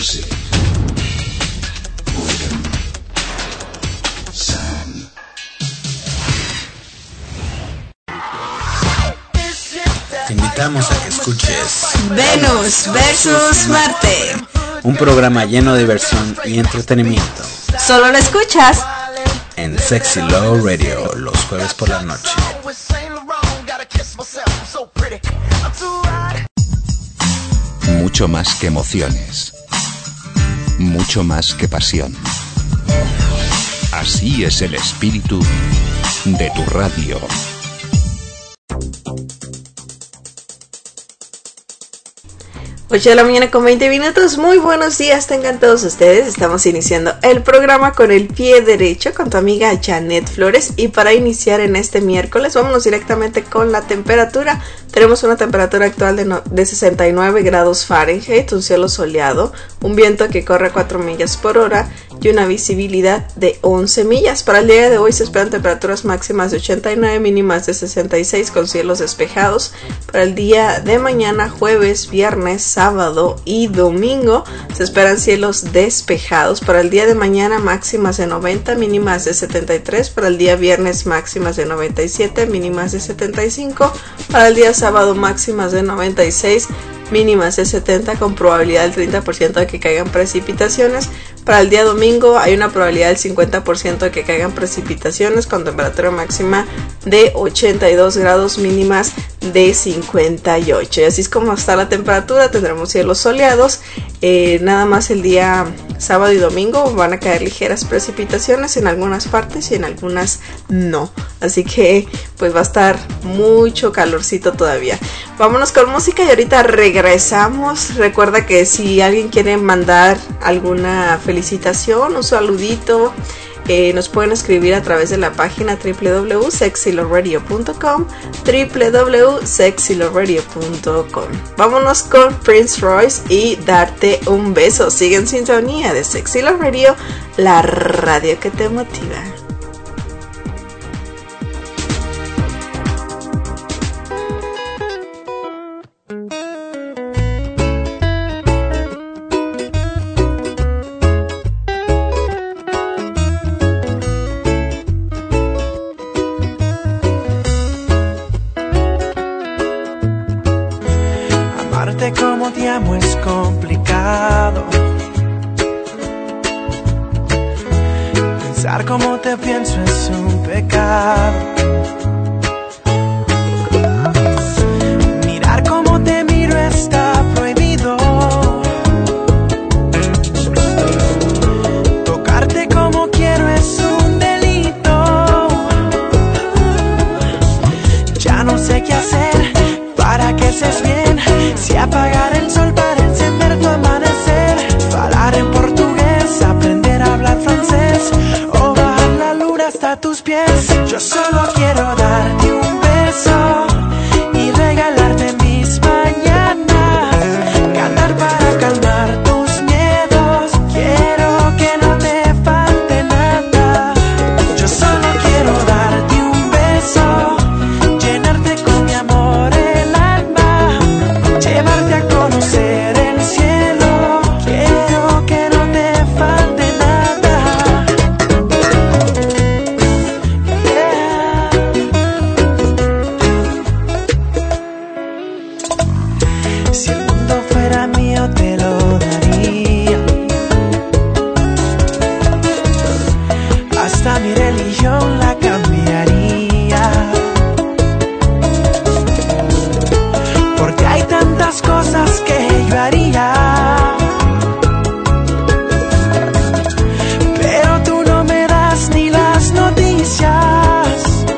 Music. Rhythm. Sound. Te invitamos a que escuches Venus versus Marte, un programa lleno de diversión y entretenimiento. Solo lo escuchas en Sexy Low Radio los jueves por la noche. Mucho más que emociones, mucho más que pasión. Así es el espíritu de tu radio. 8 de la mañana con 20 minutos. Muy buenos días, tengan todos ustedes. Estamos iniciando el programa con el pie derecho con tu amiga Janet Flores. Y para iniciar en este miércoles, vámonos directamente con la temperatura. Tenemos una temperatura actual de 69 grados Fahrenheit, un cielo soleado, un viento que corre a 4 millas por hora y una visibilidad de 11 millas. Para el día de hoy se esperan temperaturas máximas de 89, mínimas de 66 con cielos despejados. Para el día de mañana, jueves, viernes, sábado y domingo se esperan cielos despejados. Para el día de mañana máximas de 90, mínimas de 73. Para el día viernes máximas de 97, mínimas de 75. Para el día sábado máximas de 96, mínimas de 70 con probabilidad del 30% de que caigan precipitaciones. Para el día domingo hay una probabilidad del 50% de que caigan precipitaciones con temperatura máxima de 82 grados, mínimas de 58. Y así es como está la temperatura. Tendremos cielos soleados. Nada más el día sábado y domingo van a caer ligeras precipitaciones en algunas partes y en algunas no. Así que pues va a estar mucho calorcito todavía. Vámonos con música y ahorita regresamos. Recuerda que si alguien quiere mandar alguna felicitación, un saludito, nos pueden escribir a través de la página www.sexylowradio.com, www.sexylowradio.com. Vámonos con Prince Royce y Darte un beso. Sigue en sintonía de Sexy Love Radio, la radio que te motiva. Como te amo es complicado. Pensar como te pienso es un pecado. Mirar como te miro está prohibido. Tocarte como quiero es un delito. Ya no sé qué hacer para que estés bien. Si apagar el sol para encender tu amanecer, hablar en portugués, aprender a hablar francés, o bajar la luna hasta tus pies. Yo solo quiero darte un beso y regalarte mis mañanas, cantar para calmar tus miedos. Quiero que no te falte nada. Yo solo quiero darte un beso, llenarte con mi amor el alma, llevarte a conocer el cielo. Quiero que no te falte nada. Si el mundo fuera mío te lo daría, hasta mi religión la cambiaría, porque hay tantas cosas que yo haría, pero tú no me das ni las noticias.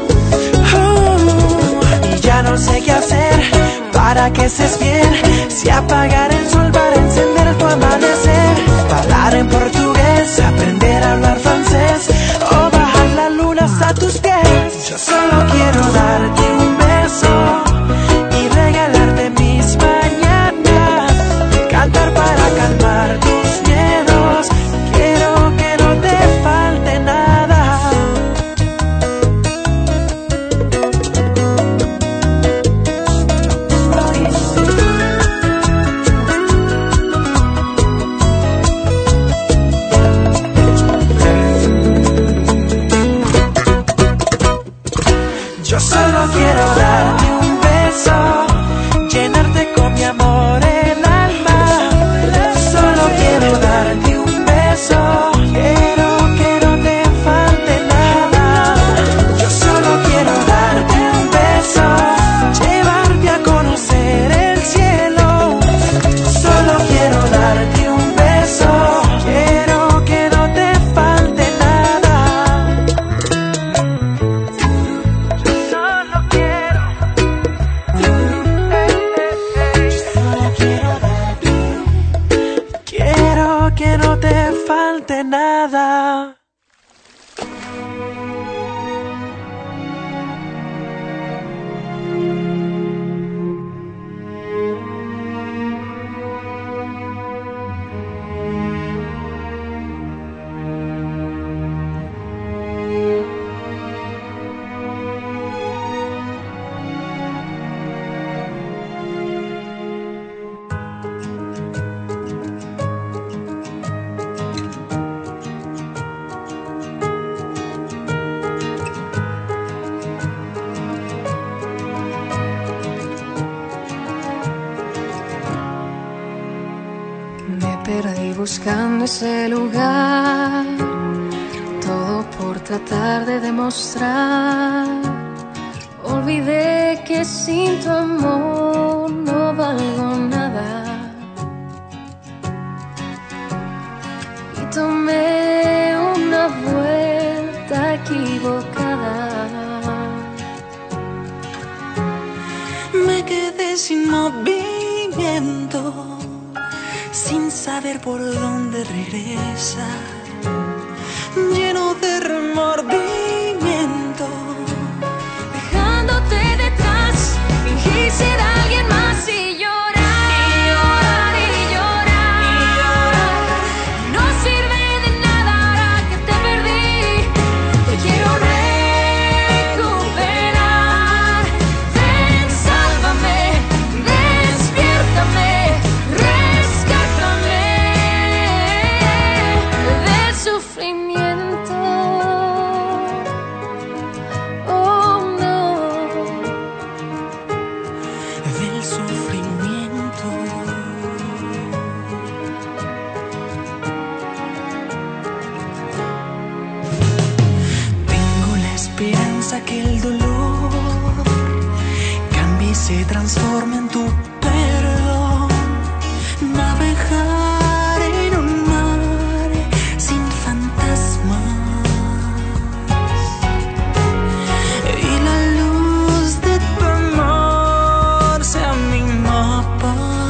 Y ya no sé qué hacer para que estés bien. Si apagar el sol para encender tu amanecer, hablar en portugués, aprender a hablar francés, o bajar la luna hasta tus pies. Yo solo quiero darte un beso y regalarte mis mañanas, cantar para calmar tus miedos. Quiero que no te falte nada. nada. Buscando ese lugar, todo por tratar de demostrar. Olvidé que sin tu amor no valgo nada. Y tomé una vuelta equivocada. Me quedé sin movimiento, sin saber por dónde regresar, lleno de remordimiento. Dejándote detrás, fingí ser alguien más y llorar, y llorar, y llorar, y llorar. No sirve de nada ahora que te perdí. Te quiero recuperar. Ven, sálvame, despiértame. Que el dolor cambie y se transforme en tu perdón. Navegar en un mar sin fantasmas y la luz de tu amor sea mi mapa.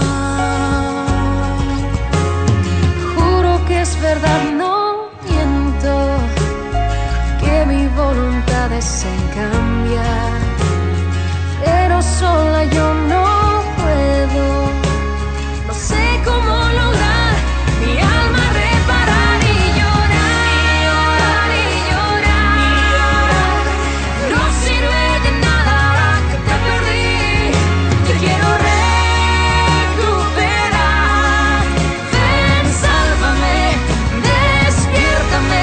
Juro que es verdad, no miento, que mi voluntad es en cambiar, pero sola yo no puedo. No sé cómo lograr mi alma reparar y llorar, y llorar, y llorar, y llorar. No sirve de nada ahora que te perdí. Te quiero recuperar. Ven, sálvame, despiértame.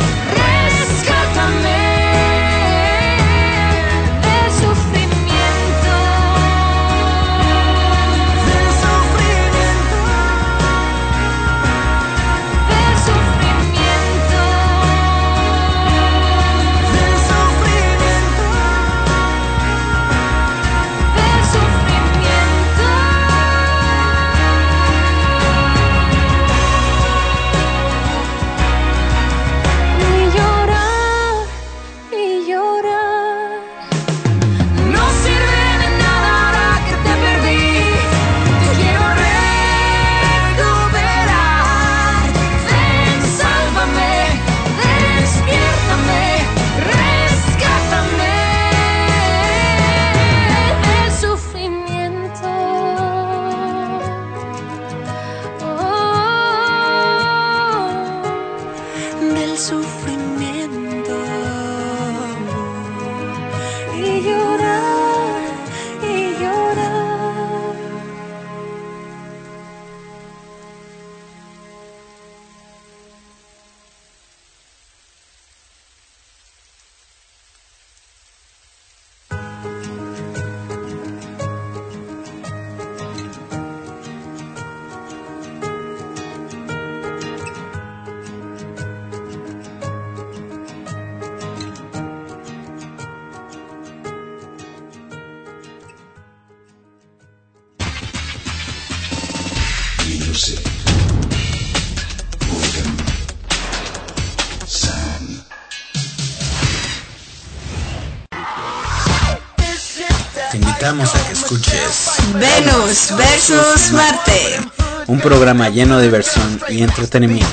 Te invitamos a que escuches Venus versus Marte, un programa lleno de diversión y entretenimiento.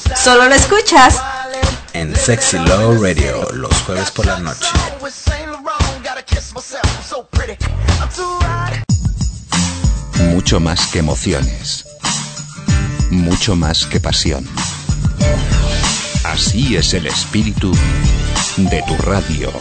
Solo lo escuchas en Sexy Low Radio los jueves por la noche. Mucho más que emociones, mucho más que pasión. Así es el espíritu de tu radio.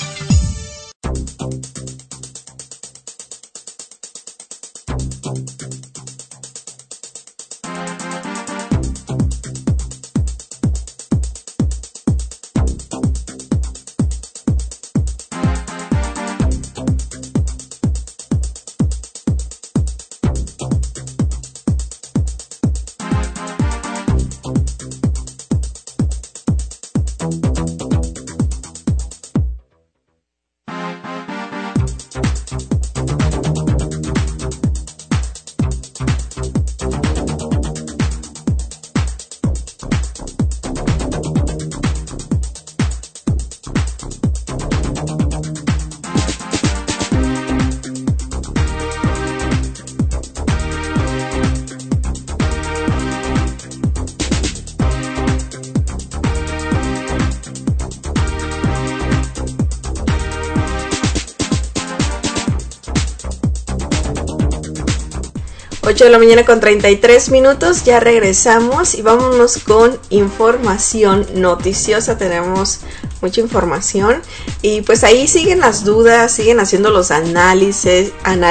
De la mañana con 33 minutos, ya regresamos y vámonos con información noticiosa. Tenemos mucha información y pues ahí siguen las dudas, siguen haciendo los análisis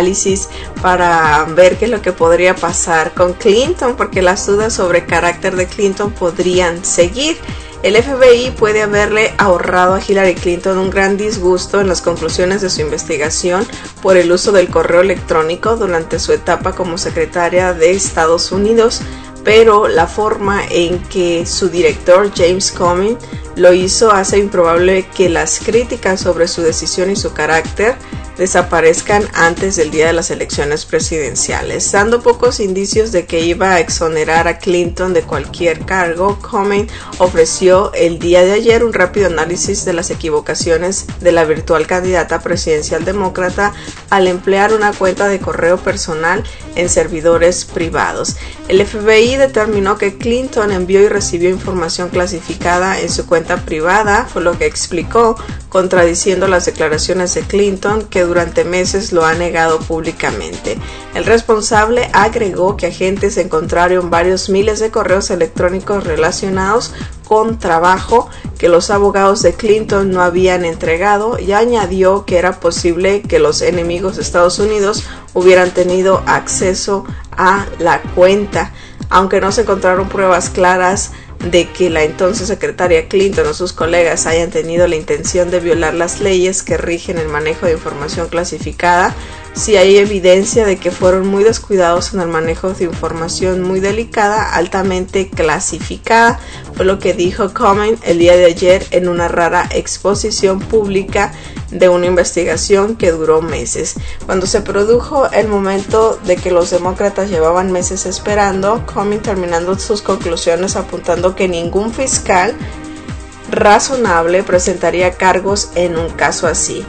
para ver qué es lo que podría pasar con Clinton, porque las dudas sobre el carácter de Clinton podrían seguir. El FBI puede haberle ahorrado a Hillary Clinton un gran disgusto en las conclusiones de su investigación por el uso del correo electrónico durante su etapa como secretaria de Estados Unidos, pero la forma en que su director James Comey lo hizo hace improbable que las críticas sobre su decisión y su carácter desaparezcan antes del día de las elecciones presidenciales. Dando pocos indicios de que iba a exonerar a Clinton de cualquier cargo, Comey ofreció el día de ayer un rápido análisis de las equivocaciones de la virtual candidata presidencial demócrata al emplear una cuenta de correo personal en servidores privados. El FBI determinó que Clinton envió y recibió información clasificada en su cuenta privada, fue lo que explicó, contradiciendo las declaraciones de Clinton, que durante meses lo ha negado públicamente. El responsable agregó que agentes encontraron varios miles de correos electrónicos relacionados con trabajo que los abogados de Clinton no habían entregado, y añadió que era posible que los enemigos de Estados Unidos hubieran tenido acceso a la cuenta. Aunque no se encontraron pruebas claras de que la entonces secretaria Clinton o sus colegas hayan tenido la intención de violar las leyes que rigen el manejo de información clasificada, sí hay evidencia de que fueron muy descuidados en el manejo de información muy delicada, altamente clasificada, fue lo que dijo Comey el día de ayer en una rara exposición pública de una investigación que duró meses. Cuando se produjo el momento de que los demócratas llevaban meses esperando, Comey terminando sus conclusiones apuntando que ningún fiscal razonable presentaría cargos en un caso así.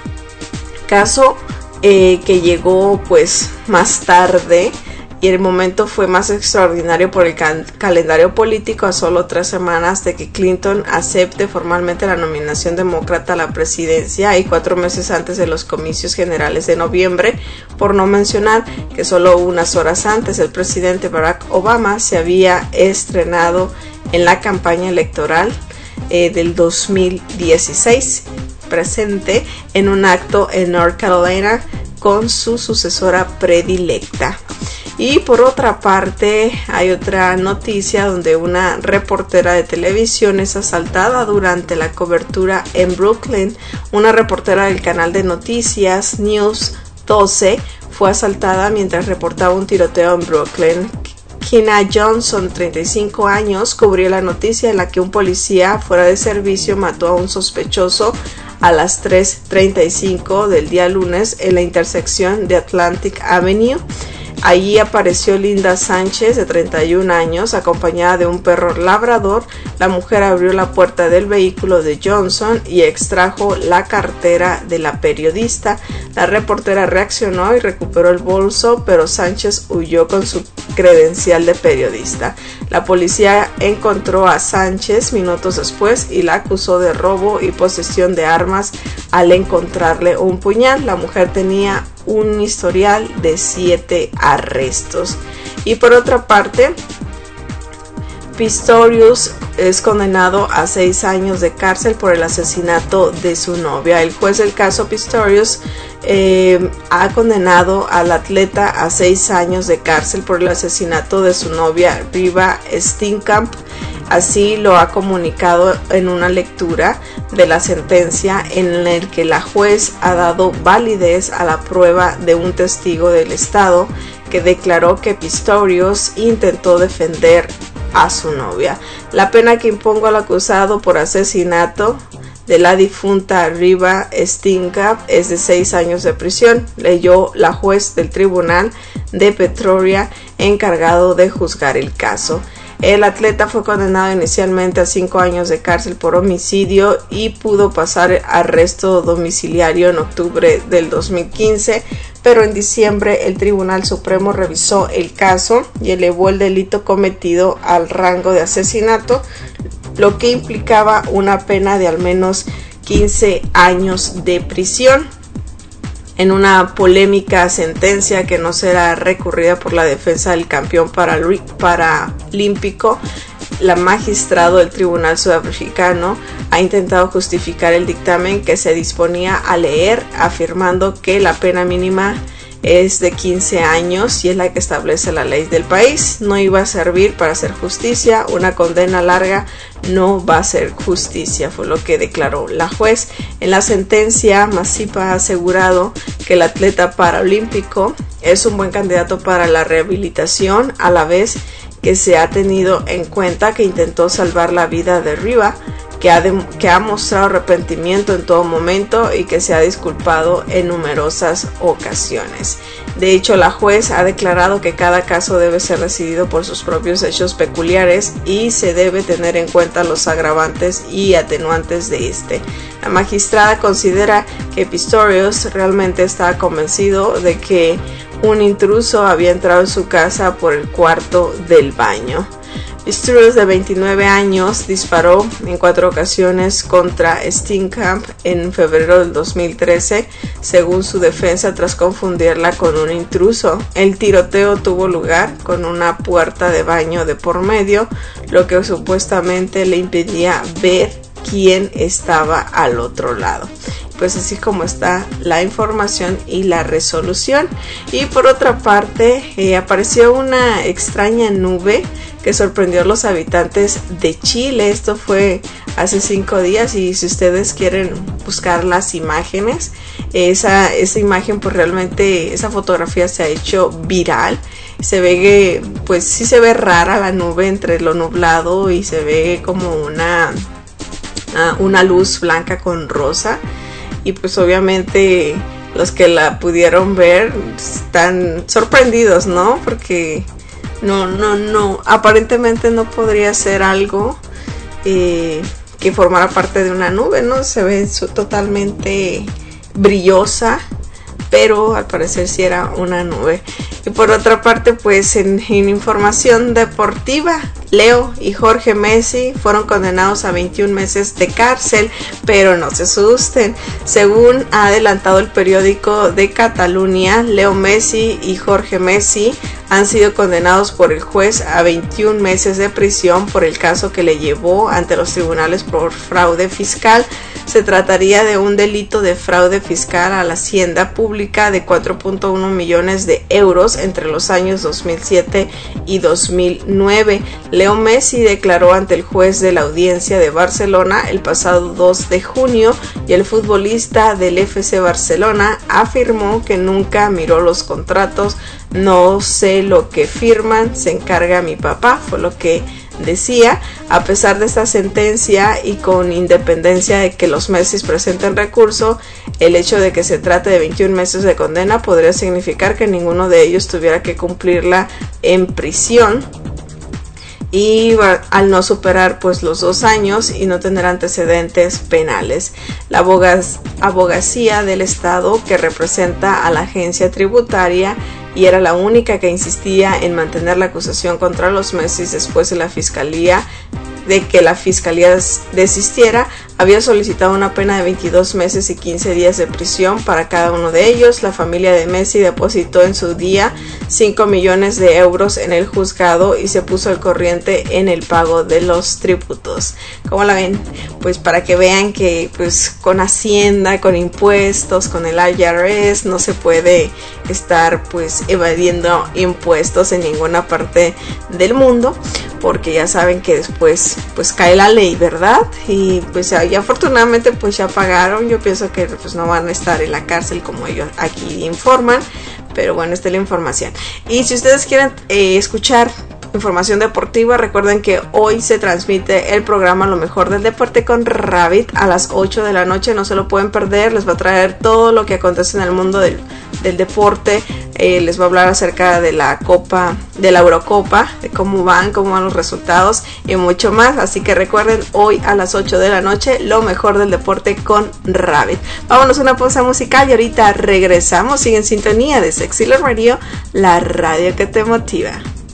Caso que llegó pues más tarde, y el momento fue más extraordinario por el calendario político a solo 3 semanas de que Clinton acepte formalmente la nominación demócrata a la presidencia y 4 meses antes de los comicios generales de noviembre, por no mencionar que solo unas horas antes el presidente Barack Obama se había estrenado en la campaña electoral del 2016, presente en un acto en North Carolina con su sucesora predilecta. Y por otra parte, hay otra noticia donde una reportera de televisión es asaltada durante la cobertura en Brooklyn. Una reportera del canal de noticias News 12 fue asaltada mientras reportaba un tiroteo en Brooklyn. Kina Johnson, 35 años, cubrió la noticia en la que un policía fuera de servicio mató a un sospechoso a las 3:35 del día lunes en la intersección de Atlantic Avenue. Allí apareció Linda Sánchez, de 31 años, acompañada de un perro labrador. La mujer abrió la puerta del vehículo de Johnson y extrajo la cartera de la periodista. La reportera reaccionó y recuperó el bolso, pero Sánchez huyó con su credencial de periodista. La policía encontró a Sánchez minutos después y la acusó de robo y posesión de armas al encontrarle un puñal. La mujer tenía un historial de 7 arrestos. Y por otra parte, Pistorius es condenado a 6 años de cárcel por el asesinato de su novia. El juez del caso Pistorius ha condenado al atleta a 6 años de cárcel por el asesinato de su novia Riva Steenkamp. Así lo ha comunicado en una lectura de la sentencia en el que la juez ha dado validez a la prueba de un testigo del Estado que declaró que Pistorius intentó defender a su novia. La pena que impongo al acusado por asesinato de la difunta Riva Steenkamp es de 6 años de prisión, leyó la juez del tribunal de Pretoria encargado de juzgar el caso. El atleta fue condenado inicialmente a 5 años de cárcel por homicidio y pudo pasar arresto domiciliario en octubre del 2015, pero en diciembre el Tribunal Supremo revisó el caso y elevó el delito cometido al rango de asesinato, lo que implicaba una pena de al menos 15 años de prisión. En una polémica sentencia que no será recurrida por la defensa del campeón paralímpico, la magistrado del tribunal sudafricano ha intentado justificar el dictamen que se disponía a leer, afirmando que la pena mínima es de 15 años y es la que establece la ley del país. No iba a servir para hacer justicia, una condena larga no va a ser justicia, fue lo que declaró la juez. En la sentencia, Masipa ha asegurado que el atleta paralímpico es un buen candidato para la rehabilitación, a la vez que se ha tenido en cuenta que intentó salvar la vida de Riva, que ha mostrado arrepentimiento en todo momento y que se ha disculpado en numerosas ocasiones. De hecho, la juez ha declarado que cada caso debe ser decidido por sus propios hechos peculiares y se debe tener en cuenta los agravantes y atenuantes de este. La magistrada considera que Pistorius realmente estaba convencido de que un intruso había entrado en su casa por el cuarto del baño. Pistorius, de 29 años, disparó en 4 ocasiones contra Steenkamp en febrero del 2013, según su defensa, tras confundirla con un intruso. El tiroteo tuvo lugar con una puerta de baño de por medio, lo que supuestamente le impedía ver quién estaba al otro lado. Pues así como está la información y la resolución. Y por otra parte, apareció una extraña nube que sorprendió a los habitantes de Chile. Esto fue hace 5 días y si ustedes quieren buscar las imágenes, esa imagen, pues realmente esa fotografía se ha hecho viral. Se ve que pues sí se ve rara la nube entre lo nublado y se ve como una luz blanca con rosa. Y pues obviamente los que la pudieron ver están sorprendidos, ¿no? Porque no, aparentemente no podría ser algo que formara parte de una nube, ¿no? Se ve totalmente brillosa, pero al parecer sí era una nube. Y por otra parte, pues en información deportiva, Leo y Jorge Messi fueron condenados a 21 meses de cárcel, pero no se asusten. Según ha adelantado el periódico de Cataluña, Leo Messi y Jorge Messi han sido condenados por el juez a 21 meses de prisión por el caso que le llevó ante los tribunales por fraude fiscal. Se trataría de un delito de fraude fiscal a la hacienda pública de 4.1 millones de euros entre los años 2007 y 2009. Leo Messi declaró ante el juez de la audiencia de Barcelona el pasado 2 de junio y el futbolista del FC Barcelona afirmó que nunca miró los contratos. No sé lo que firman, se encarga mi papá, fue lo que decía, a pesar de esta sentencia y con independencia de que los Messis presenten recurso, el hecho de que se trate de 21 meses de condena podría significar que ninguno de ellos tuviera que cumplirla en prisión, y al no superar pues los 2 años y no tener antecedentes penales. La abogacía del Estado, que representa a la agencia tributaria y era la única que insistía en mantener la acusación contra los Messis después de que la fiscalía desistiera, había solicitado una pena de 22 meses y 15 días de prisión para cada uno de ellos. La familia de Messi depositó en su día 5 millones de euros en el juzgado y se puso al corriente en el pago de los tributos. ¿Cómo la ven? Pues para que vean que pues con Hacienda, con impuestos, con el IRS no se puede estar pues evadiendo impuestos en ninguna parte del mundo, porque ya saben que después pues cae la ley, ¿verdad? Y pues ya afortunadamente pues ya pagaron. Yo pienso que pues no van a estar en la cárcel como ellos aquí informan, pero bueno, esta es la información. Y si ustedes quieren escuchar información deportiva, recuerden que hoy se transmite el programa Lo Mejor del Deporte con Rabbit a las 8 de la noche, no se lo pueden perder. Les va a traer todo lo que acontece en el mundo del deporte, les va a hablar acerca de la Eurocopa, de cómo van los resultados y mucho más. Así que recuerden, hoy a las 8 de la noche, Lo Mejor del Deporte con Rabbit. Vámonos a una pausa musical y ahorita regresamos. Sigue en sintonía de Sexy Love Radio, la radio que te motiva.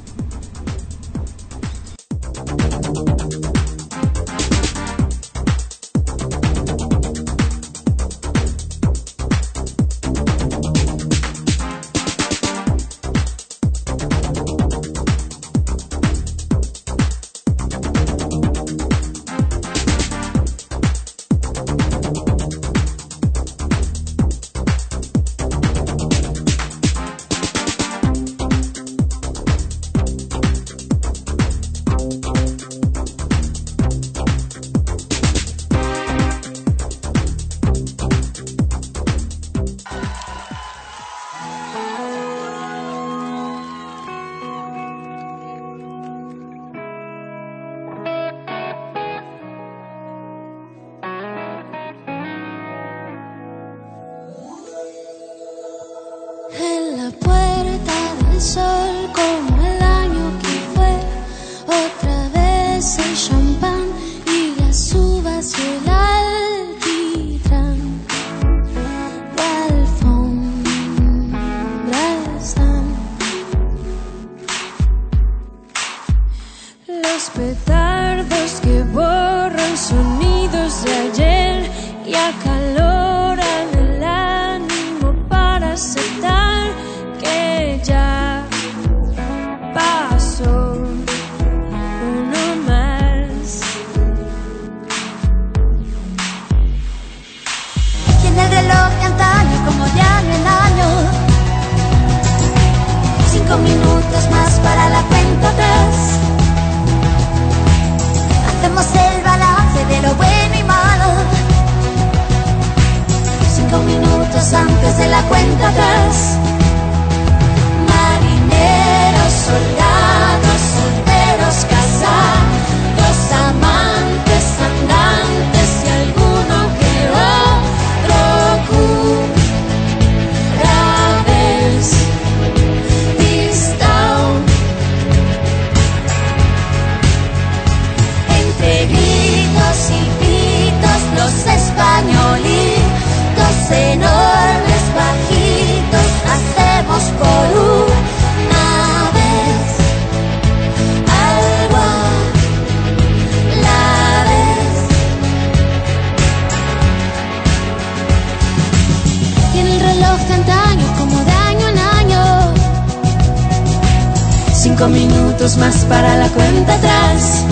Más para la cuenta atrás.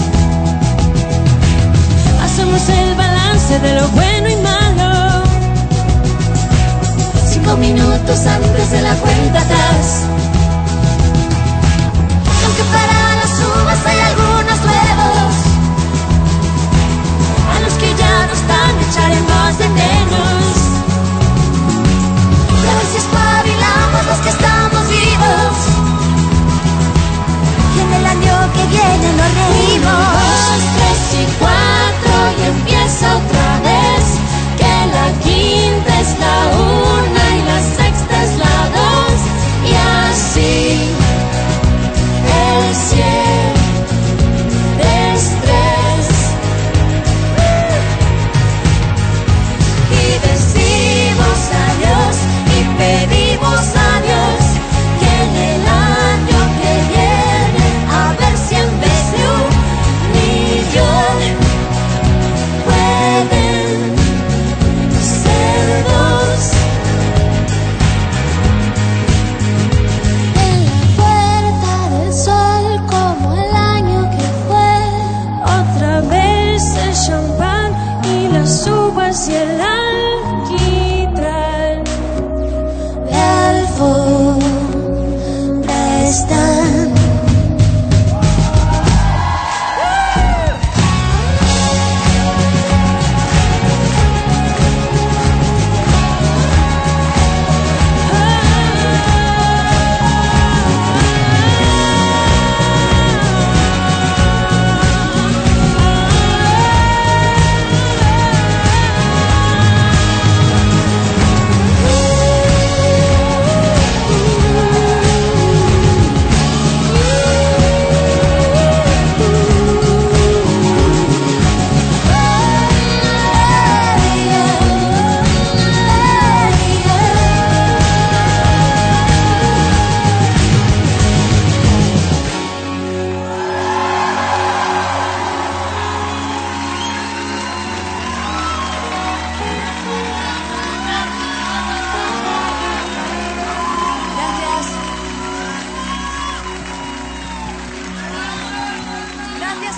Hacemos el balance de lo bueno y malo. 5 minutos antes de la cuenta atrás. Aunque para las uvas hay algunos nuevos, a los que ya no están echaremos de menos. Y a ver si espabilamos los que estamos vivos. En el año que viene nos reímos.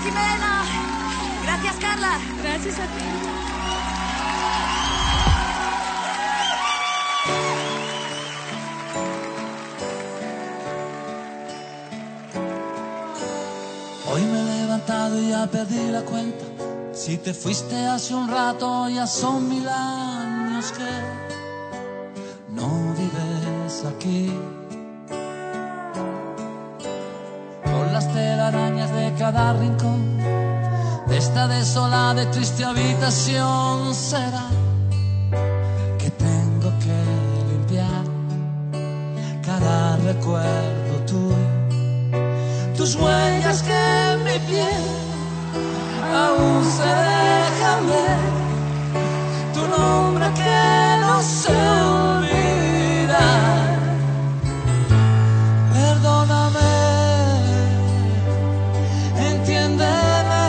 Jimena. Gracias, Carla. Gracias a ti. Hoy me he levantado y ya perdí la cuenta. Si te fuiste hace un rato, ya son 1000 años que no vives aquí. Con las telarañas de cada rincón de esta desolada y triste habitación, será que tengo que limpiar cada recuerdo tuyo. Tus huellas que en mi piel aún se dejan ver, tu nombre que no se olvida. Perdóname, entiéndeme.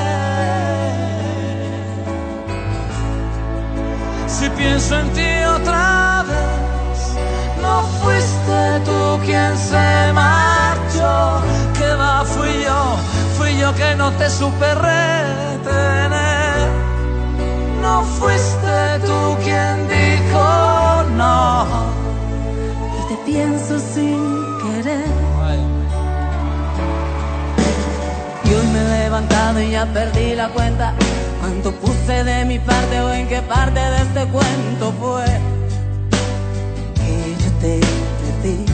Si pienso en ti otra vez, no fuiste tú quien se marchó. Que va, fui yo que no te supe retener. No fuiste tú quien dijo no. Y te pienso sin querer. Y hoy me he levantado y ya perdí la cuenta. Cuánto puse de mi parte o en qué parte de este cuento fue que yo te perdí.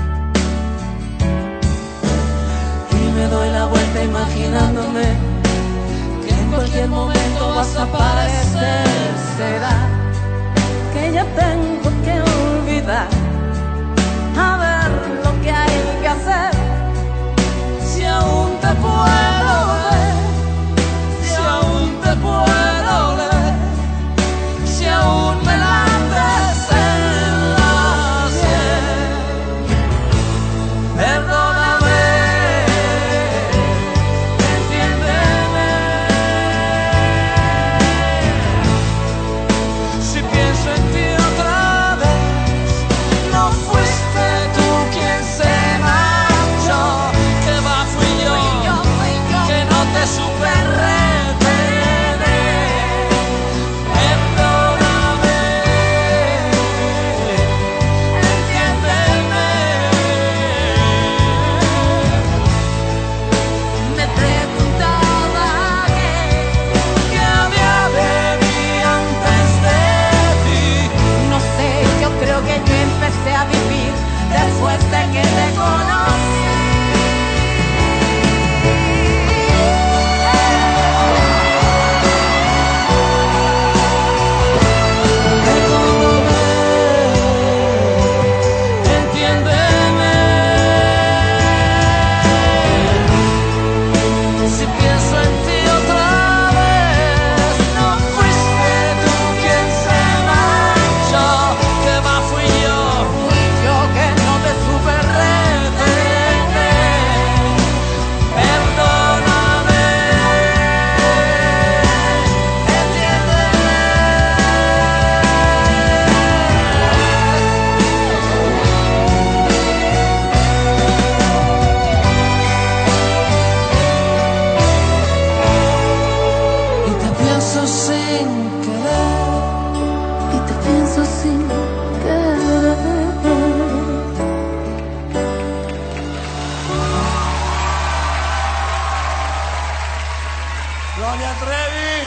Me doy la vuelta imaginándome que en cualquier momento vas a aparecer. Será que ya tengo que olvidar, a ver lo que hay que hacer. Si aún te puedo ver, si aún te puedo leer, si aún me lates en la sien. Perdóname. Después de que te conocí, entiéndeme. Si pienso en ti otra vez, no fuiste tú quien se marchó. Que va, fui yo que no te supe retener. Perdóname, entiéndeme. Y te pienso sin querer, Y te pienso sin querer. Gloria Trevi.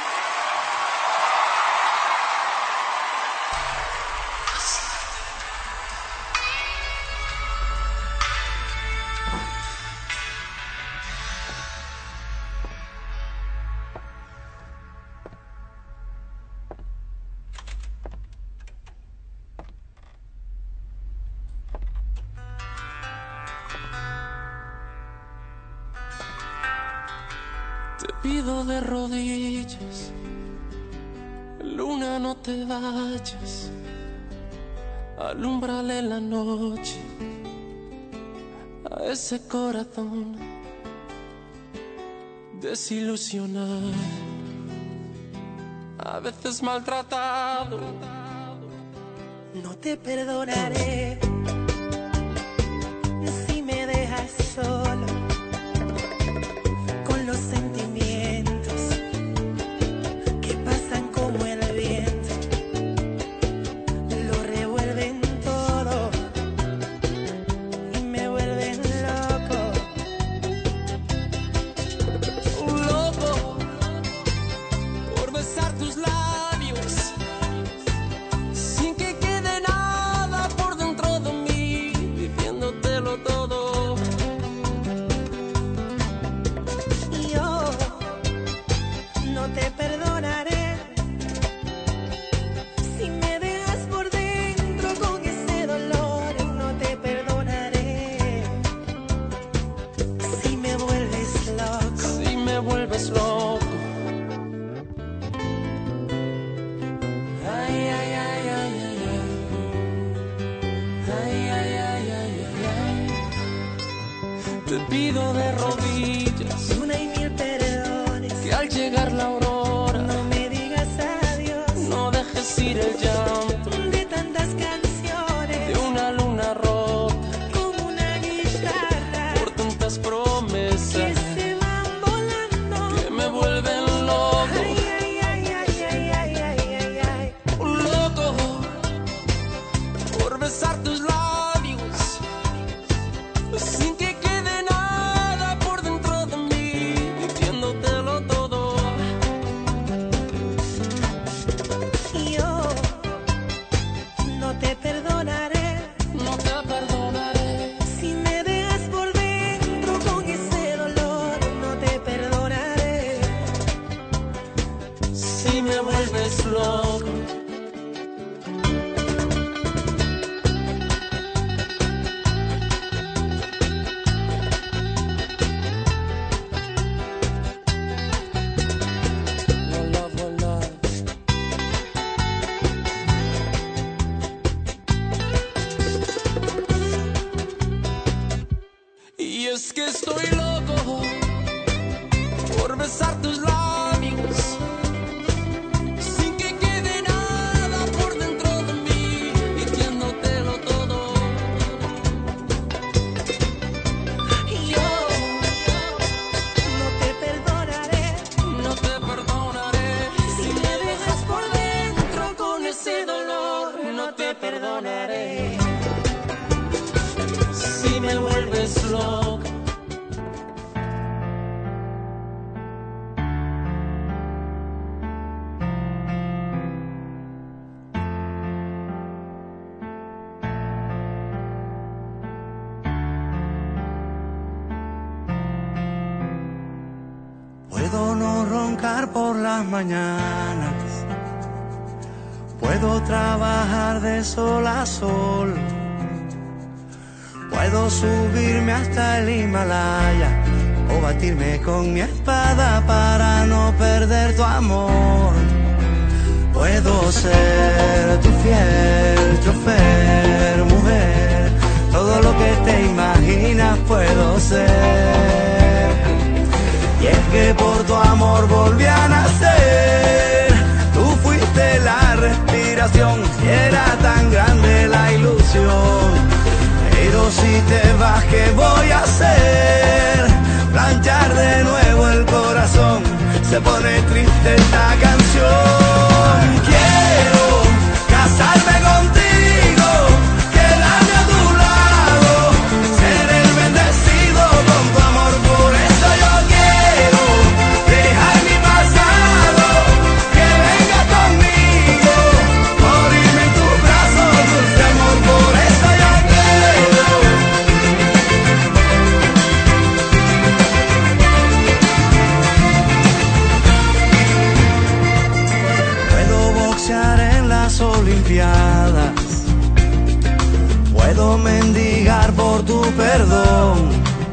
Te pido de rodillas, luna, no te vayas, alúmbrale la noche a ese corazón desilusionado, a veces maltratado. No te perdonaré si me dejas solo con los sentimientos pido de rodillas una y mil perdones, que al llegar la aurora no me digas adiós, no dejes ir el llanto de tantas canciones, de una luna rota como una guitarra, por tantas promesas que se van volando, que me vuelven loco. ay, ay, ay, ay, ay, ay, ay, ay, ay. Loco por besar tus labios sin que quede nada por dentro de mí, diciéndotelo todo. Y yo no te perdonaré No te perdonaré si me dejas por dentro con ese dolor, no te perdonaré. si me vuelves loco. Voilà, voilà. Y es que estoy loco por besar tus labios sin que quede nada por dentro de mí, diciéndotelo todo. Y yo no te perdonaré No te perdonaré si me dejas por dentro con ese dolor, no te perdonaré si me vuelves loco. Puedo no roncar por las mañanas, puedo trabajar de sol a sol, puedo subirme hasta el Himalaya o batirme con mi espada para no perder tu amor. Puedo ser tu fiel chofer, mujer, todo lo que te imaginas puedo ser. Y es que por tu amor volví a nacer, tú fuiste la respiración y era tan grande la ilusión. Pero si te vas, ¿qué voy a hacer? Planchar de nuevo el corazón, se pone triste esta canción. Quiero casarme contigo, quedarme a tu lado, ser el bendecido con tu amor, por eso yo quiero dejar mi pasado, que venga conmigo, morirme en tus brazos, dulce amor, por eso yo quiero. Puedo boxear en las Olimpiadas, puedo mendigar por tu perdón,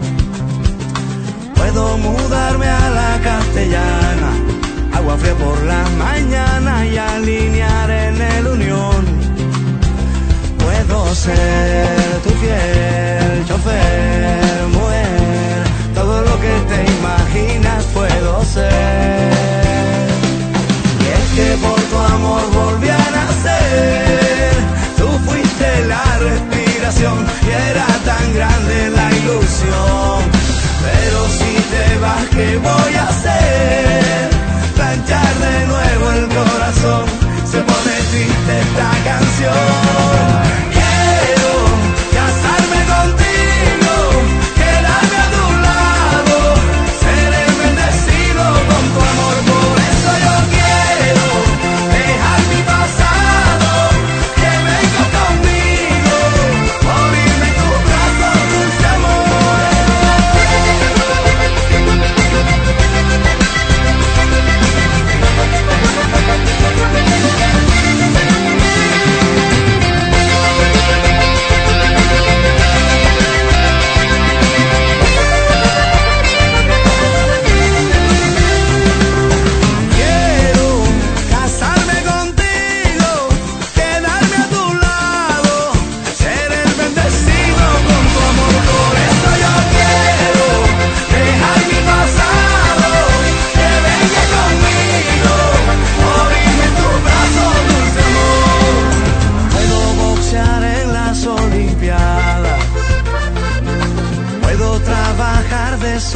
puedo mudarme a la Castellana, agua fría por la mañana y alinear en el Unión. Puedo ser tu fiel chofer, mujer, todo lo que te imaginas puedo ser. Y es que por tu amor volví a nacer, tú fuiste la respiración y era tan grande la ilusión. Pero si te vas, ¿qué voy a hacer? Planchar de nuevo el corazón, se pone triste esta canción. Quiero casarme contigo, quedarme a tu lado, ser el bendecido con tu amor, por eso yo quiero dejar mi pasado, que venga conmigo, morirme en tus brazos, dulce amor.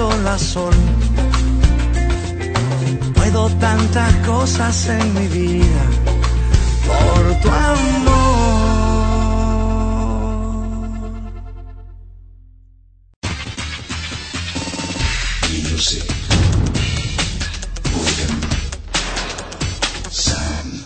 la sol. Puedo tantas cosas en mi vida por tu amor. Music. William. Sam.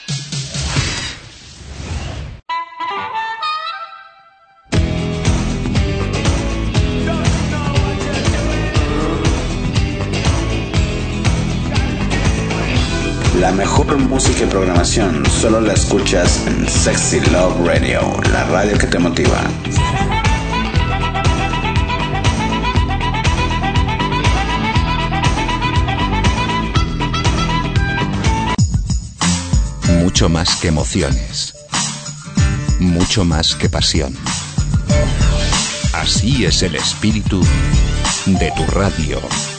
La mejor música y programación solo la escuchas en Sexy Love Radio, la radio que te motiva. Mucho más que emociones, mucho más que pasión. Así es el espíritu de tu radio.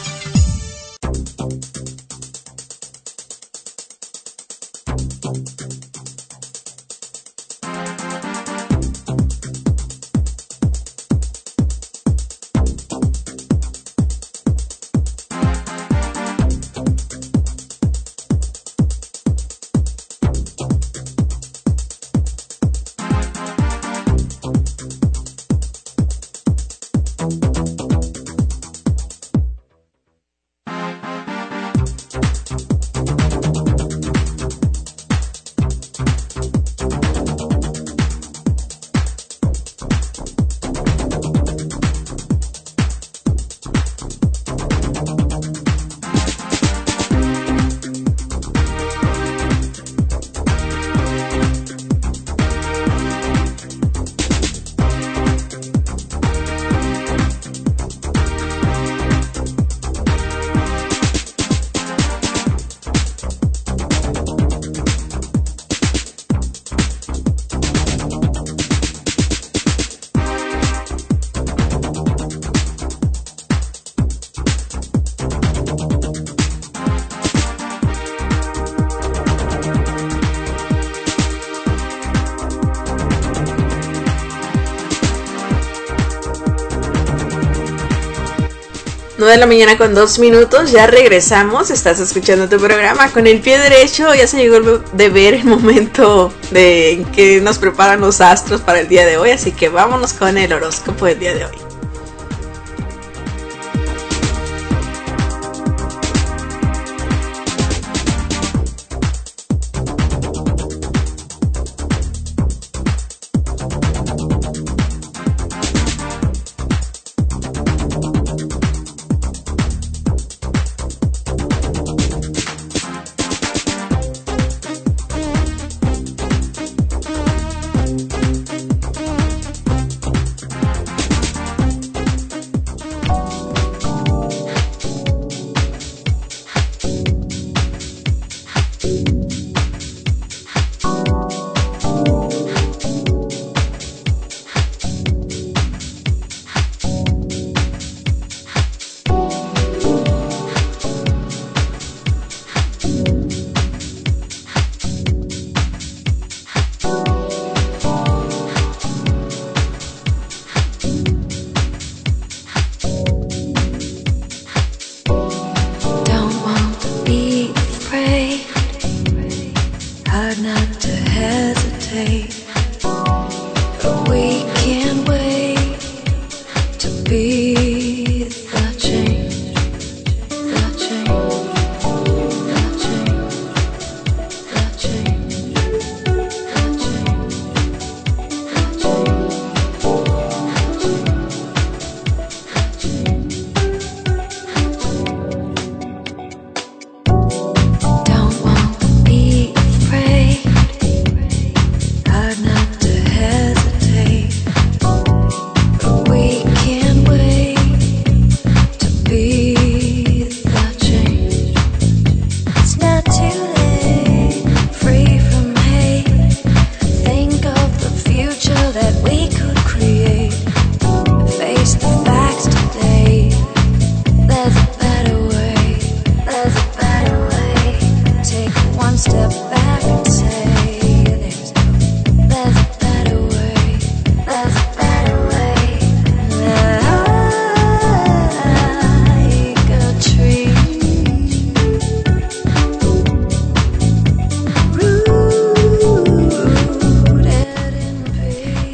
De la mañana con 2 minutos, ya regresamos. Estás escuchando tu programa con el pie derecho. Ya se llegó el deber, el momento de que nos preparan los astros para el día de hoy, así que vámonos con el horóscopo del día de hoy.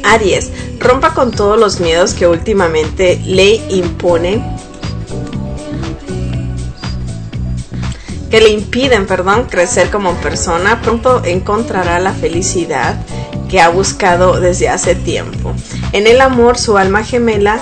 Aries, rompa con todos los miedos que últimamente le impiden, crecer como persona. Pronto encontrará la felicidad que ha buscado desde hace tiempo. En el amor, su alma gemela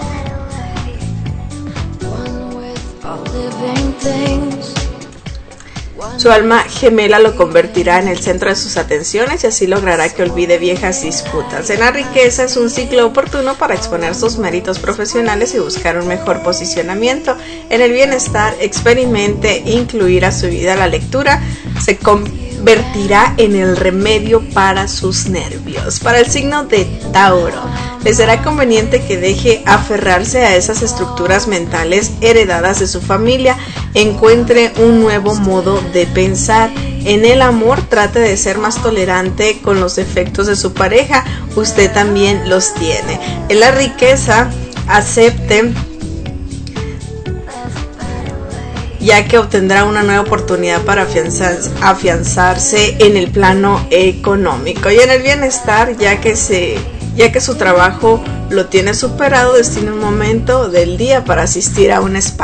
lo convertirá en el centro de sus atenciones y así logrará que olvide viejas disputas. En la riqueza, es un ciclo oportuno para exponer sus méritos profesionales y buscar un mejor posicionamiento. En el bienestar, experimente incluir a su vida la lectura. Se convertirá en el remedio para sus nervios. Para el signo de Tauro, le será conveniente que deje aferrarse a esas estructuras mentales heredadas de su familia. Encuentre un nuevo modo de pensar. En el amor, trate de ser más tolerante con los defectos de su pareja. Usted también los tiene. En la riqueza, acepte, ya que obtendrá una nueva oportunidad para afianzarse en el plano económico. Y en el bienestar, ya que su trabajo lo tiene superado, destina un momento del día para asistir a un spa.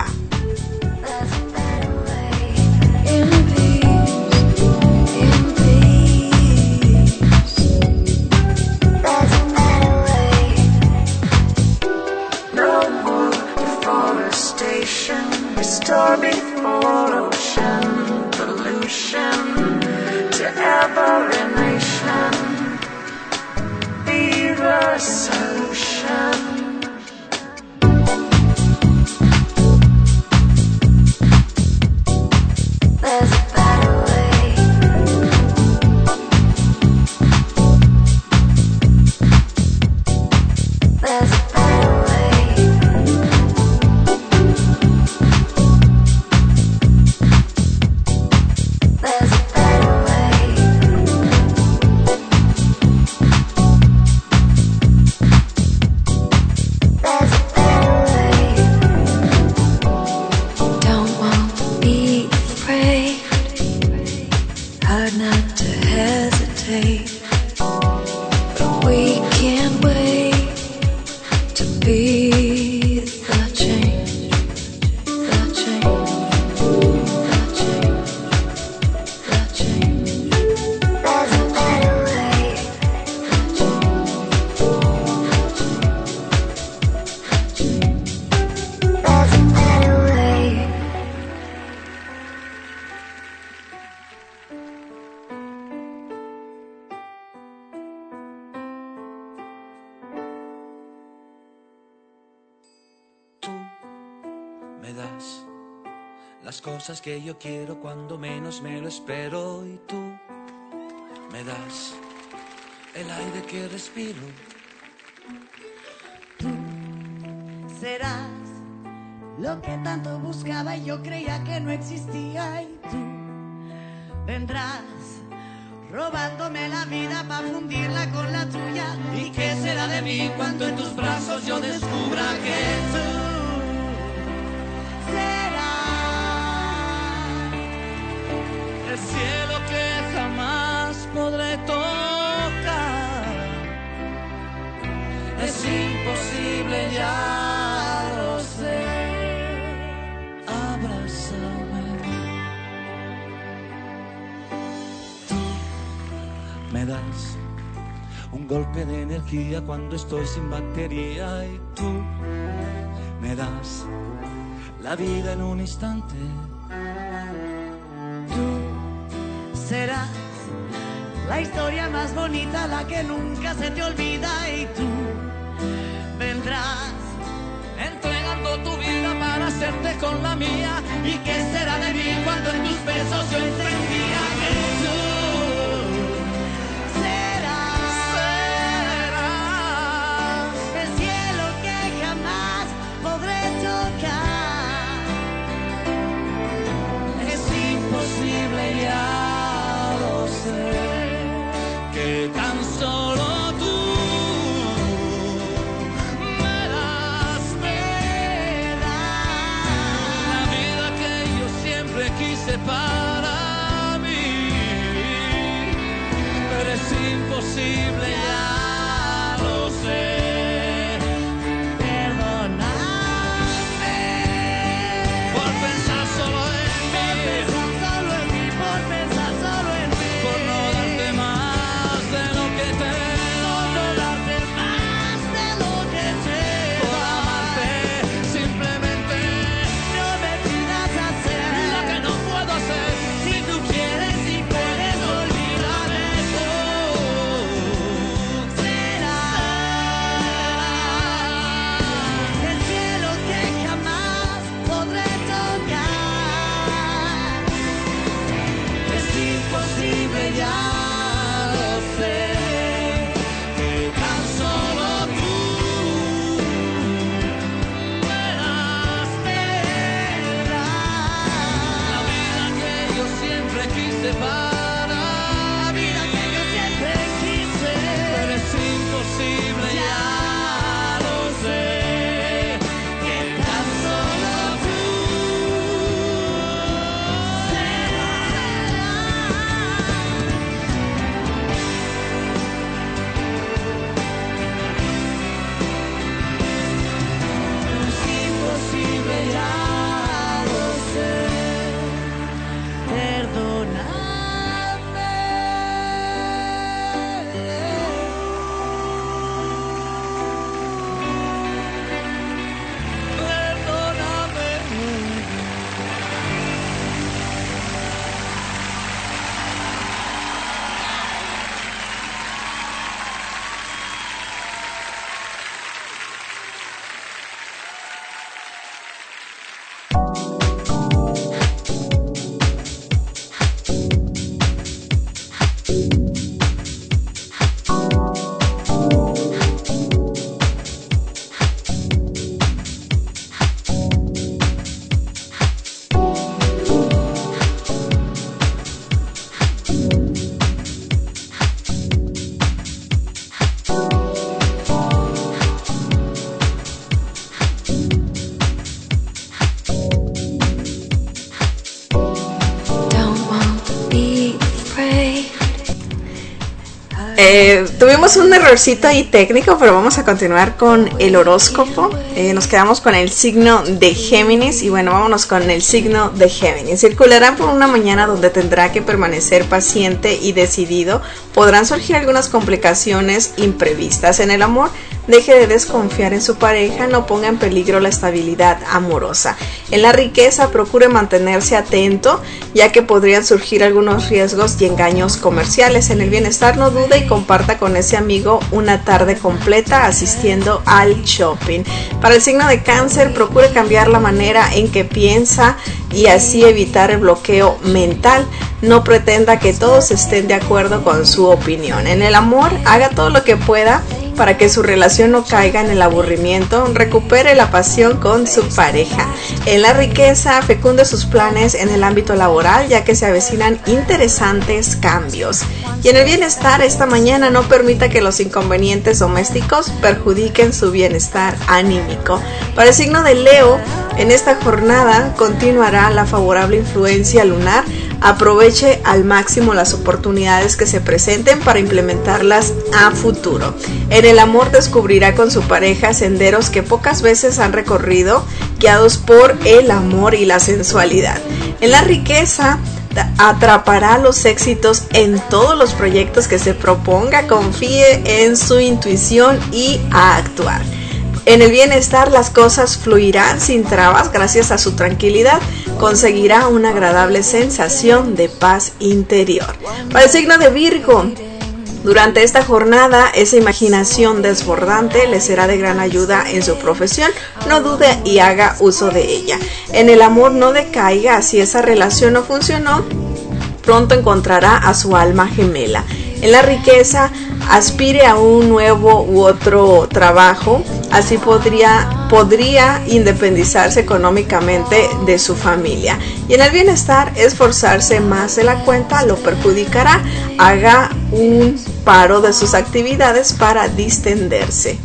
Las cosas que yo quiero cuando menos me lo espero, y tú me das el aire que respiro. Tú serás lo que tanto buscaba y yo creía que no existía, y tú vendrás robándome la vida para fundirla con la tuya. ¿Y qué será de mí cuando en tus brazos yo descubra que tú serás el cielo que jamás podré tocar? Es imposible, ya lo sé. Abrázame. Tú me das un golpe de energía cuando estoy sin batería, y tú me das la vida en un instante. Serás la historia más bonita, la que nunca se te olvida, y tú vendrás entregando tu vida para hacerte con la mía. ¿Y qué será de mí cuando en tus besos yo entendía que tú serás el cielo que jamás podré tocar? Es imposible, ya que tan solo tú me das la vida que yo siempre quise para mí, pero es imposible, ya lo Tuvimos un errorcito ahí técnico, pero vamos a continuar con el horóscopo. Nos quedamos con el signo de Géminis y bueno, vámonos con el signo de Géminis. Circulará por una mañana donde tendrá que permanecer paciente y decidido. Podrán surgir algunas complicaciones imprevistas. En el amor, deje de desconfiar en su pareja, no ponga en peligro la estabilidad amorosa. En la riqueza, procure mantenerse atento, ya que podrían surgir algunos riesgos y engaños comerciales. En el bienestar, no dude y comparta con ese amigo una tarde completa asistiendo al shopping. Para el signo de Cáncer, procure cambiar la manera en que piensa y así evitar el bloqueo mental. No pretenda que todos estén de acuerdo con su opinión. En el amor, haga todo lo que pueda para que su relación no caiga en el aburrimiento. Recupere la pasión con su pareja. En la riqueza, fecunde sus planes en el ámbito laboral, ya que se avecinan interesantes cambios. Y en el bienestar, esta mañana no permita que los inconvenientes domésticos perjudiquen su bienestar anímico. Para el signo de Leo, en esta jornada continuará la favorable influencia lunar. Aproveche al máximo las oportunidades que se presenten para implementarlas a futuro. En el amor, descubrirá con su pareja senderos que pocas veces han recorrido, guiados por el amor y la sensualidad. En la riqueza, atrapará los éxitos en todos los proyectos que se proponga. Confíe en su intuición y a actuar. En el bienestar, las cosas fluirán sin trabas gracias a su tranquilidad. Conseguirá una agradable sensación de paz interior. Para el signo de Virgo, durante esta jornada, esa imaginación desbordante le será de gran ayuda en su profesión. No dude y haga uso de ella. En el amor, no decaiga. Si esa relación no funcionó, pronto encontrará a su alma gemela. En la riqueza, aspire a un nuevo u otro trabajo, así podría independizarse económicamente de su familia. Y en el bienestar, esforzarse más de la cuenta lo perjudicará. Haga un paro de sus actividades para distenderse.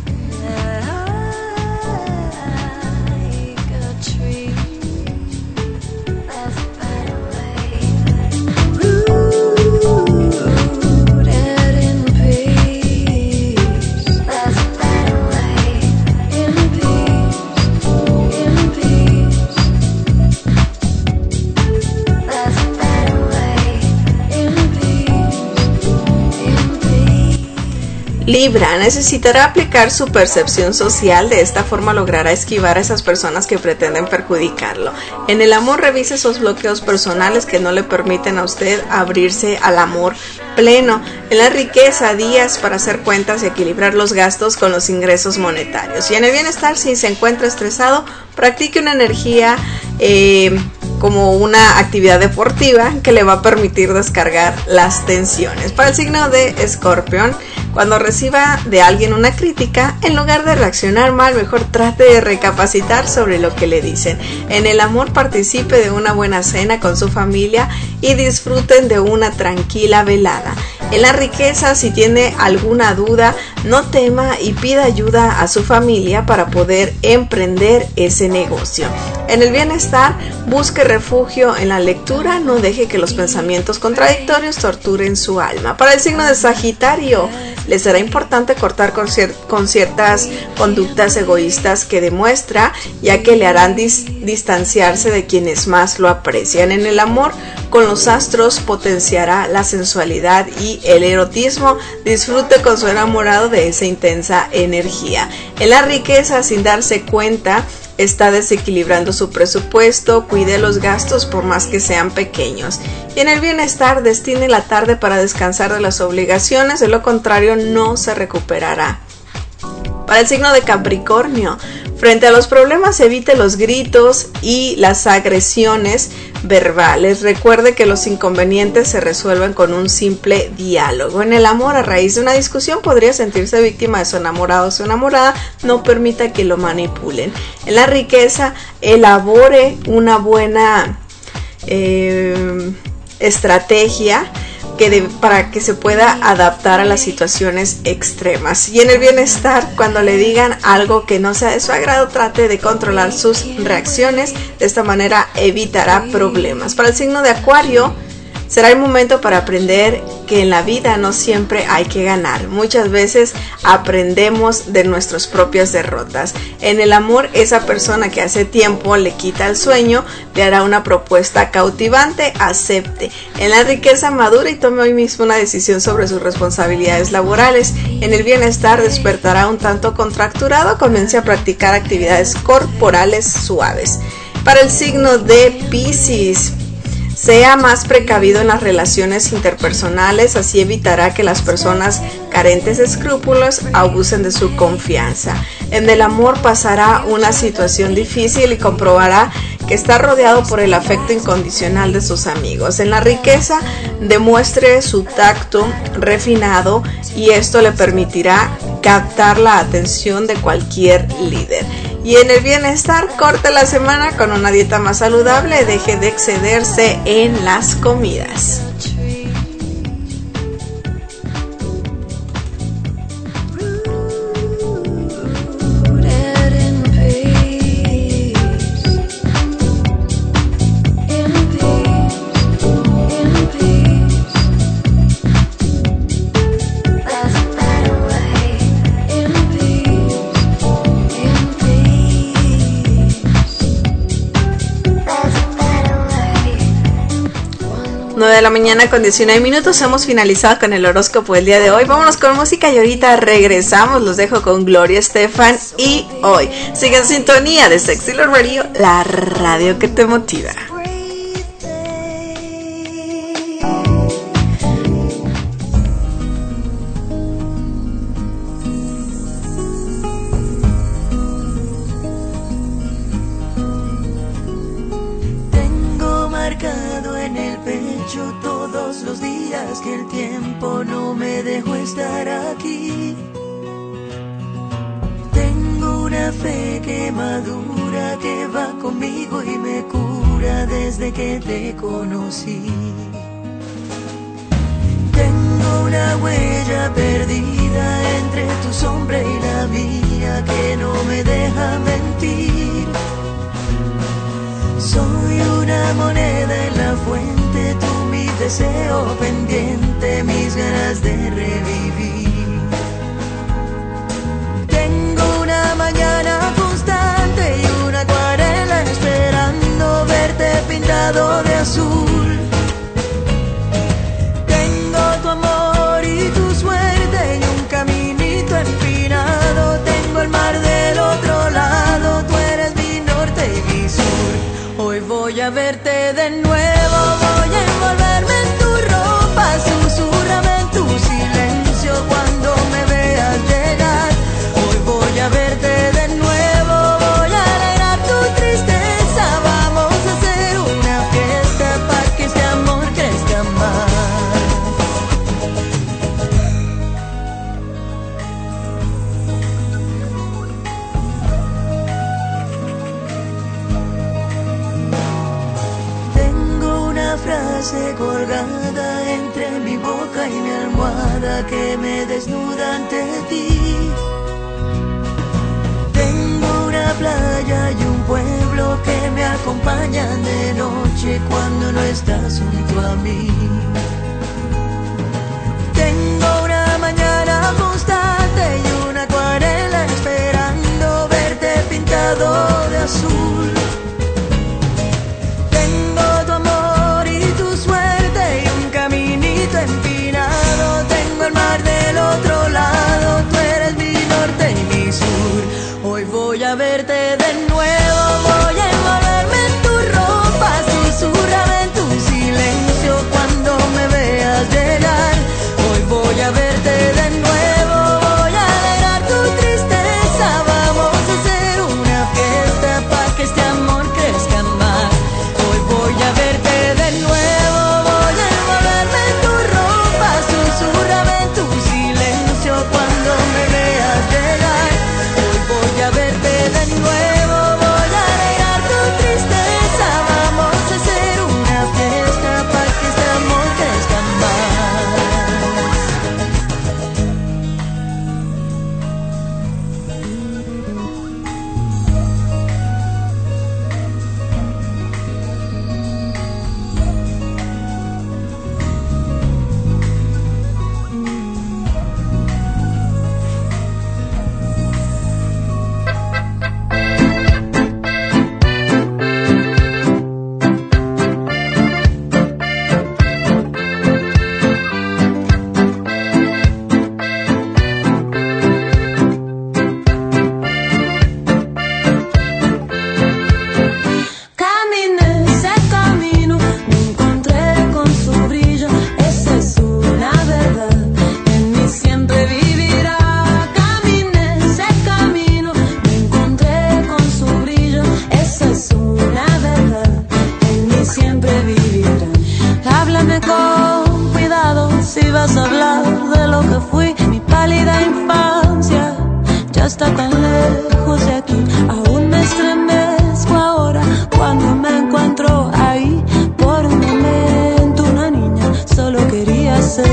Libra, necesitará aplicar su percepción social. De esta forma logrará esquivar a esas personas que pretenden perjudicarlo. En el amor, revise esos bloqueos personales que no le permiten a usted abrirse al amor pleno. En la riqueza, días para hacer cuentas y equilibrar los gastos con los ingresos monetarios. Y en el bienestar, si se encuentra estresado, practique una energía como una actividad deportiva que le va a permitir descargar las tensiones. Para el signo de Escorpión, cuando reciba de alguien una crítica, en lugar de reaccionar mal, mejor trate de recapacitar sobre lo que le dicen. En el amor, participe de una buena cena con su familia y disfruten de una tranquila velada. En la riqueza, si tiene alguna duda, no tema y pida ayuda a su familia para poder emprender ese negocio. En el bienestar, busque refugio en la lectura, no deje que los pensamientos contradictorios torturen su alma. Para el signo de Sagitario, le será importante cortar con ciertas conductas egoístas que demuestra, ya que le harán distanciarse de quienes más lo aprecian. En el amor, con los astros potenciará la sensualidad y el erotismo. Disfrute con su enamorado de esa intensa energía. En la riqueza, sin darse cuenta, está desequilibrando su presupuesto. Cuide los gastos por más que sean pequeños. Y en el bienestar, destine la tarde para descansar de las obligaciones, de lo contrario no se recuperará. Para el signo de Capricornio, frente a los problemas, evite los gritos y las agresiones verbales. Recuerde que los inconvenientes se resuelven con un simple diálogo. En el amor, a raíz de una discusión, podría sentirse víctima de su enamorado o su enamorada. No permita que lo manipulen. En la riqueza, elabore una buena estrategia para que se pueda adaptar a las situaciones extremas. Y en el bienestar, cuando le digan algo que no sea de su agrado, trate de controlar sus reacciones. De esta manera evitará problemas. Para el signo de Acuario, Será el momento para aprender que en la vida no siempre hay que ganar. Muchas veces aprendemos de nuestras propias derrotas. En el amor, esa persona que hace tiempo le quita el sueño, le hará una propuesta cautivante, acepte. En la riqueza, madura y tome hoy mismo una decisión sobre sus responsabilidades laborales. En el bienestar, despertará un tanto contracturado, comience a practicar actividades corporales suaves. Para el signo de Piscis, sea más precavido en las relaciones interpersonales, así evitará que las personas carentes de escrúpulos abusen de su confianza. En el amor pasará una situación difícil y comprobará que está rodeado por el afecto incondicional de sus amigos. En la riqueza, demuestre su tacto refinado y esto le permitirá captar la atención de cualquier líder. Y en el bienestar, corte la semana con una dieta más saludable, deje de excederse en las comidas. De la mañana con 19 minutos, hemos finalizado con el horóscopo del día de hoy. Vámonos con música y ahorita regresamos. Los dejo con Gloria Estefan y Hoy. Sigue en sintonía de Sexy Love Radio, la radio que te motiva. Que el tiempo no me dejó estar aquí. Tengo una fe que madura, que va conmigo y me cura desde que te conocí. Tengo una huella perdida entre tu sombra y la mía que no me deja mentir. Soy una moneda en la fuente, tú mi deseo pendiente, mis ganas de revivir. Tengo una mañana constante y una acuarela esperando verte pintado de azul. Tengo tu amor y tu suerte y un caminito empinado. Tengo el mar del otro lado, tú eres mi norte y mi sur. Hoy voy a verte de nuevo, voy a envolverme en tu ropa, susurrame en tu silencio cuando me veas llegar. Hoy voy a verte de nuevo, voy a alegrar tu tristeza. Vamos a hacer una fiesta para que este amor crezca más. Frase colgada entre mi boca y mi almohada que me desnuda ante ti. Tengo una playa y un pueblo que me acompañan de noche cuando no estás junto a mí. Tengo una mañana constante y una acuarela esperando verte pintado de azul. Tengo el mar del otro lado, tú eres mi norte y mi sur. Hoy voy a verte de nuevo, voy a envolverme en tu ropa, susurrame en tu silencio cuando me veas llegar. Hoy voy a verte de nuevo, voy a alegrar tu tristeza. Vamos a hacer una fiesta para que este Dime con cuidado si vas a hablar de lo que fui. Mi pálida infancia ya está tan lejos de aquí. Aún me estremezco ahora cuando me encuentro ahí. Por un momento una niña solo quería ser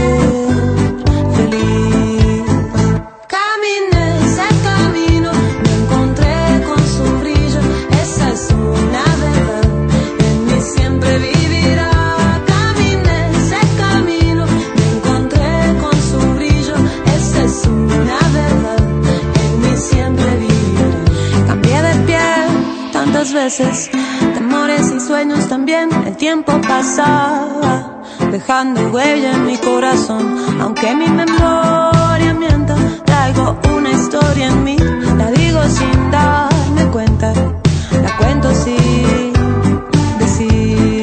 feliz. Caminé ese camino, me encontré con su brillo. Esa es una verdad, en mí siempre vivirá. Caminé ese camino, me encontré con su brillo. Esa es una verdad, en mí siempre vivirá. Cambié de piel tantas veces, temores y sueños también. El tiempo pasaba, dejando huella en mi corazón. Aunque mi memoria mienta, traigo una historia en mí. La digo sin darme cuenta, la cuento sin decir.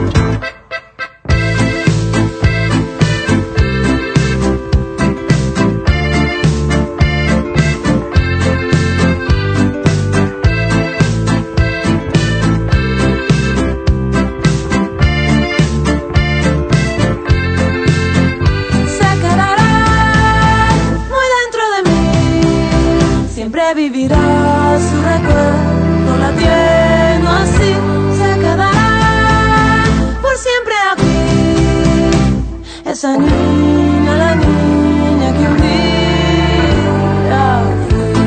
Vivirá su recuerdo latiendo así, se quedará por siempre aquí. Esa niña, la niña que un día fui.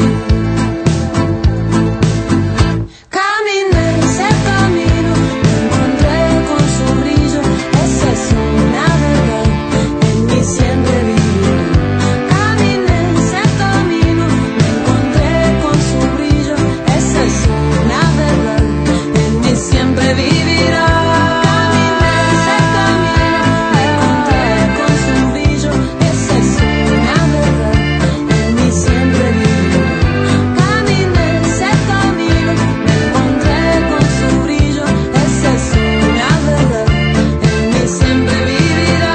Caminé ese camino, me encontré con su brillo. Esa es una verdad, en mí siempre vivirá. Caminé ese camino, con su brillo, esa es una verdad, en mí siempre vivirá. Caminé ese camino, me encontré con su brillo, esa es una verdad, en mí siempre vivirá. Caminé ese camino, me encontré con su brillo, esa es una verdad, en mí siempre vivirá.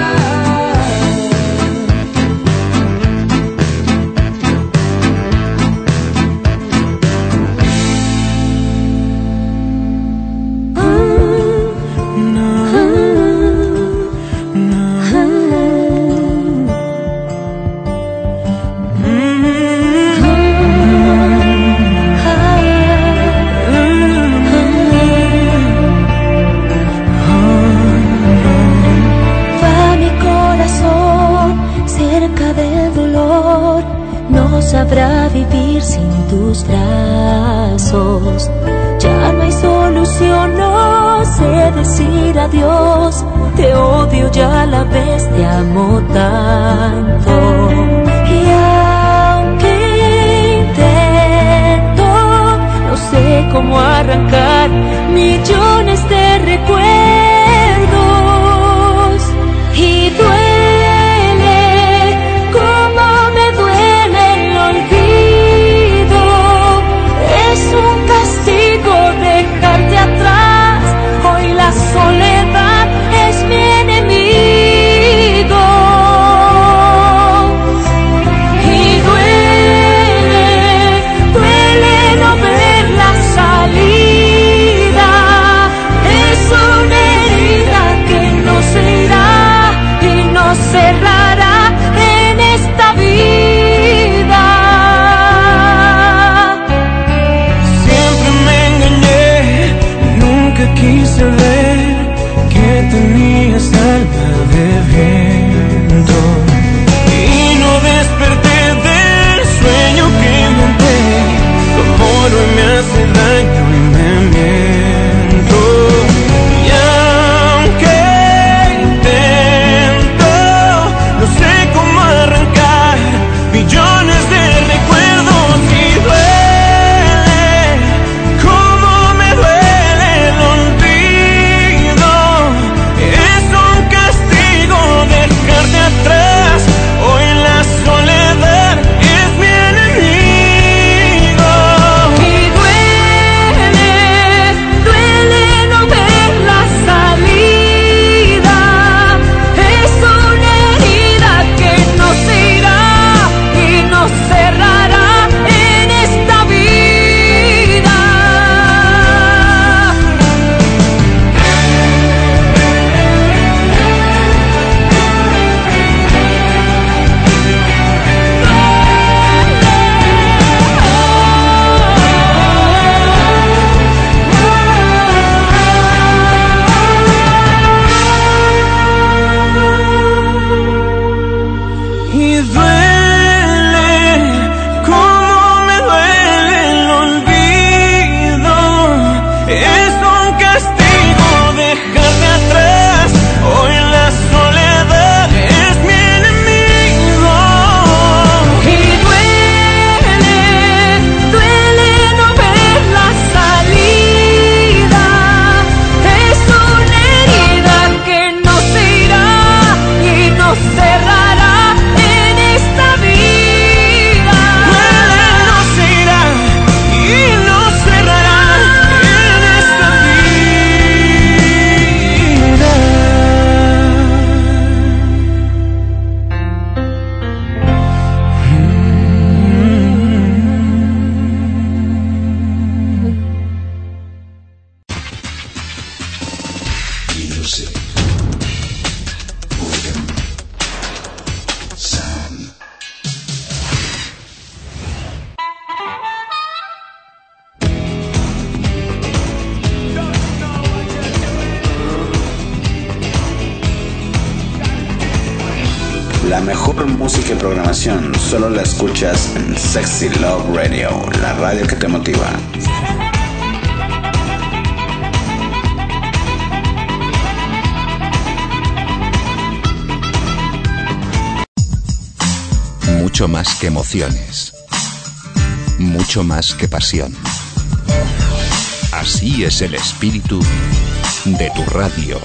Va mi corazón cerca del dolor, no sabrá vivir sin tus brazos. Ya no hay solución, no sé decir adiós. Te odio y a la vez te amo tanto. Y aunque intento, no sé cómo arrancar millones de recuerdos. Y duele como me duele el olvido. Es un castigo dejarte atrás. Hoy la soledad es mi enemigo. Y duele no ver la salida. Es una herida que no se irá y no cerrará en esta vida. Siempre me engañé, nunca quise ver que tenías alma de viento. Y no desperté del sueño que monté. Tu amor hoy me hace daño y me miento. Y aunque intento, no sé cómo arrancar millones de recuerdos. Y duele como me duele el olvido. Es un castigo dejarte atrás. Hoy la soledad es mi enemigo. Y duele dejarte atrás. Hoy la soledad es mi enemigo. Y duele no ver la salida. Es una herida que no se irá y no cerrará en esta vida. Duele, no se irá y no cerrará en esta vida. Music. Rhythm. Sound. La mejor música y programación solo la escuchas en Sexy Love Radio, la radio que te motiva. Mucho más que emociones. Mucho más que pasión. Así es el espíritu de tu radio.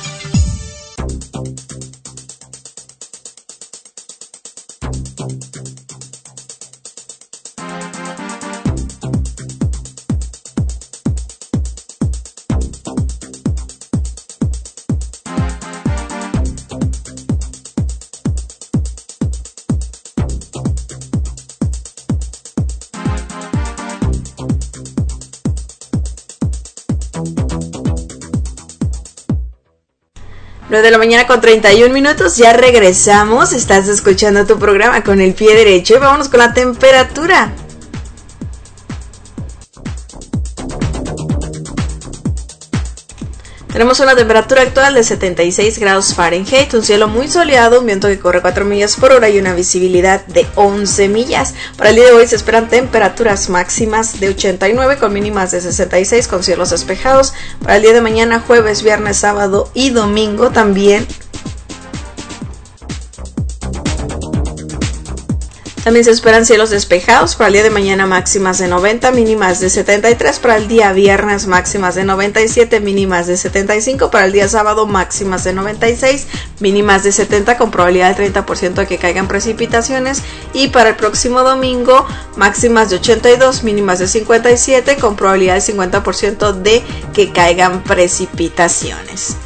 De la mañana con 31 minutos, ya regresamos. Estás escuchando tu programa con el pie derecho y vámonos con la temperatura. Tenemos una temperatura actual de 76 grados Fahrenheit, un cielo muy soleado, un viento que corre 4 millas por hora y una visibilidad de 11 millas. Para el día de hoy se esperan temperaturas máximas de 89 con mínimas de 66 con cielos despejados. Para el día de mañana, jueves, viernes, sábado y domingo también. También se esperan cielos despejados. Para el día de mañana máximas de 90, mínimas de 73. Para el día viernes máximas de 97, mínimas de 75. Para el día sábado máximas de 96, mínimas de 70 con probabilidad de 30% de que caigan precipitaciones. Y para el próximo domingo máximas de 82, mínimas de 57 con probabilidad de 50% de que caigan precipitaciones.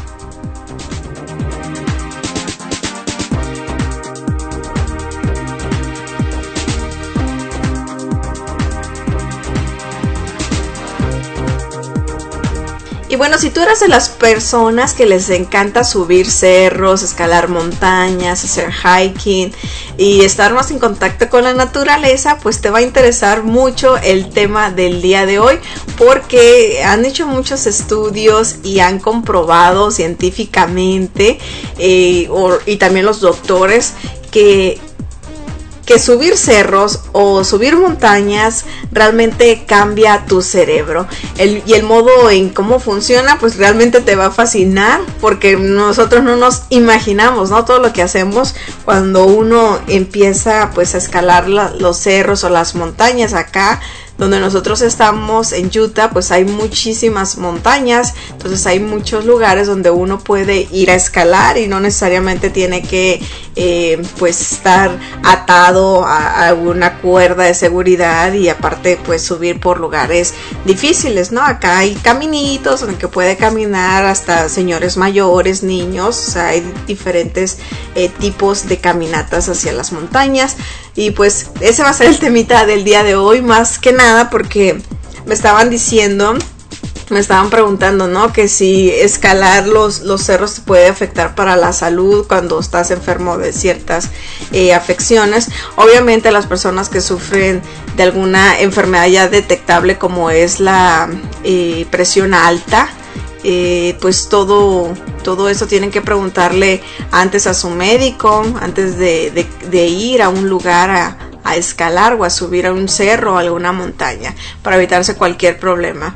Y bueno, si tú eres de las personas que les encanta subir cerros, escalar montañas, hacer hiking y estar más en contacto con la naturaleza, pues te va a interesar mucho el tema del día de hoy, porque han hecho muchos estudios y han comprobado científicamente y también los doctores que subir cerros o subir montañas realmente cambia tu cerebro. Y el modo en cómo funciona, pues realmente te va a fascinar, porque nosotros no nos imaginamos, ¿no? Todo lo que hacemos cuando uno empieza pues a escalar los cerros o las montañas. Acá donde nosotros estamos en Utah, pues hay muchísimas montañas, entonces hay muchos lugares donde uno puede ir a escalar y no necesariamente tiene que pues estar atado a una cuerda de seguridad, y aparte pues subir por lugares difíciles, ¿no? Acá hay caminitos en que puede caminar hasta señores mayores, niños, o sea, hay diferentes tipos de caminatas hacia las montañas. Y pues ese va a ser el temita del día de hoy, más que nada porque me estaban preguntando, ¿no? Que si escalar los cerros te puede afectar para la salud cuando estás enfermo de ciertas afecciones. Obviamente las personas que sufren de alguna enfermedad ya detectable, como es la presión alta, pues todo eso tienen que preguntarle antes a su médico, antes de ir a un lugar a escalar o a subir a un cerro o a alguna montaña, para evitarse cualquier problema.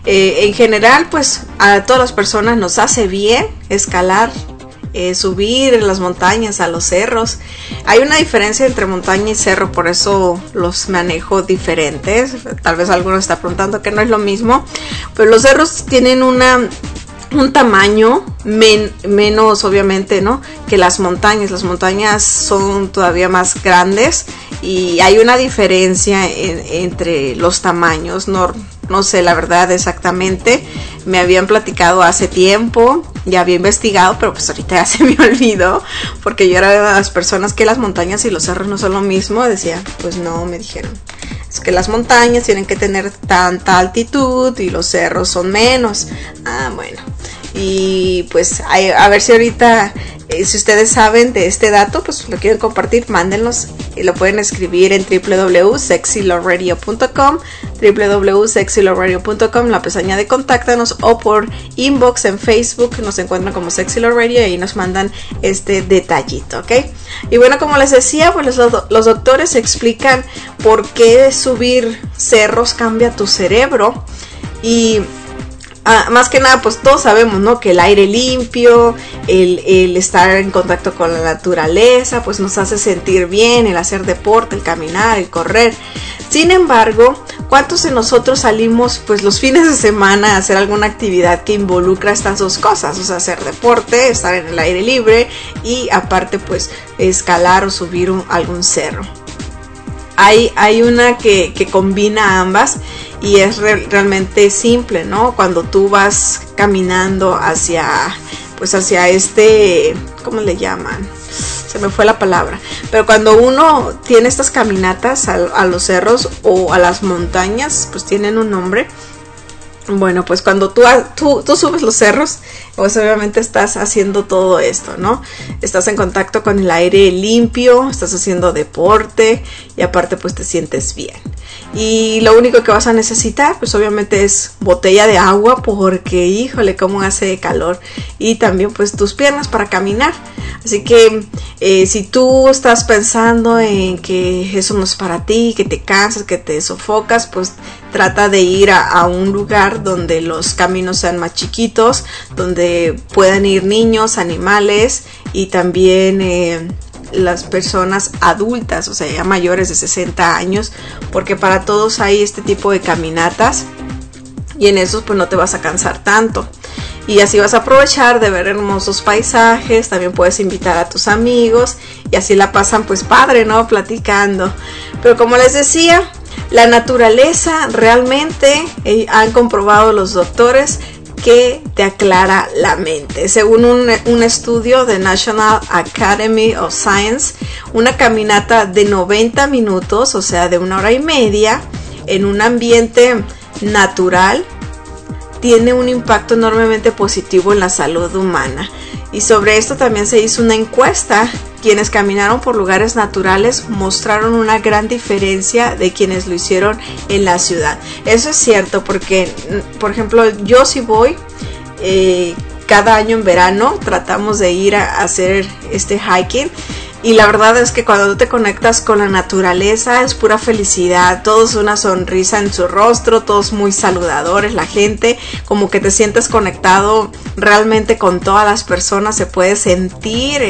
En general, pues a todas las personas nos hace bien escalar, subir en las montañas, a los cerros. Hay una diferencia entre montaña y cerro, por eso los manejo diferentes. Tal vez alguno está preguntando que no es lo mismo, pero los cerros tienen un tamaño menos, obviamente, ¿no?, que las montañas. Las montañas son todavía más grandes y hay una diferencia entre los tamaños. No sé la verdad exactamente, me habían platicado hace tiempo, ya había investigado, pero pues ahorita ya se me olvidó, porque yo era de las personas que las montañas y los cerros no son lo mismo. Decía, pues no, me dijeron, es que las montañas tienen que tener tanta altitud y los cerros son menos. Ah, bueno, y pues a ver si ahorita, si ustedes saben de este dato, pues lo quieren compartir, mándenlos y lo pueden escribir en www.sexylowradio.com, www.sexylowradio.com, la pestaña de contáctanos, o por inbox en Facebook nos encuentran como Sexy Love Radio y ahí nos mandan este detallito, ¿ok? Y bueno, como les decía, pues los doctores explican por qué subir cerros cambia tu cerebro. Y más que nada, pues todos sabemos, ¿no?, que el aire limpio, el estar en contacto con la naturaleza, pues nos hace sentir bien, el hacer deporte, el caminar, el correr. Sin embargo, ¿cuántos de nosotros salimos pues los fines de semana a hacer alguna actividad que involucra estas dos cosas? O sea, hacer deporte, estar en el aire libre y aparte pues escalar o subir algún cerro. Hay una que combina ambas y es realmente simple, ¿no? Cuando tú vas caminando hacia ¿cómo le llaman? Se me fue la palabra. Pero cuando uno tiene estas caminatas a los cerros o a las montañas, pues tienen un nombre. Bueno, pues cuando tú subes los cerros, pues obviamente estás haciendo todo esto, ¿no? Estás en contacto con el aire limpio, estás haciendo deporte y aparte pues te sientes bien. Y lo único que vas a necesitar pues obviamente es botella de agua, porque híjole cómo hace calor, y también pues tus piernas para caminar. Así que si tú estás pensando en que eso no es para ti, que te cansas, que te sofocas, pues trata de ir a un lugar donde los caminos sean más chiquitos, donde puedan ir niños, animales y también las personas adultas, o sea, ya mayores de 60 años, porque para todos hay este tipo de caminatas y en esos pues no te vas a cansar tanto. Y así vas a aprovechar de ver hermosos paisajes, también puedes invitar a tus amigos y así la pasan pues padre, ¿no?, platicando. Pero como les decía, la naturaleza realmente han comprobado los doctores que te aclara la mente. Según un estudio de National Academy of Science, una caminata de 90 minutos, o sea de 1 hora y media, en un ambiente natural, tiene un impacto enormemente positivo en la salud humana. Y sobre esto también se hizo una encuesta. Quienes caminaron por lugares naturales mostraron una gran diferencia de quienes lo hicieron en la ciudad. Eso es cierto, porque, por ejemplo, yo sí voy, cada año en verano tratamos de ir a hacer este hiking. Y la verdad es que cuando tú te conectas con la naturaleza es pura felicidad, todos una sonrisa en su rostro, todos muy saludadores, la gente, como que te sientes conectado realmente con todas las personas, se puede sentir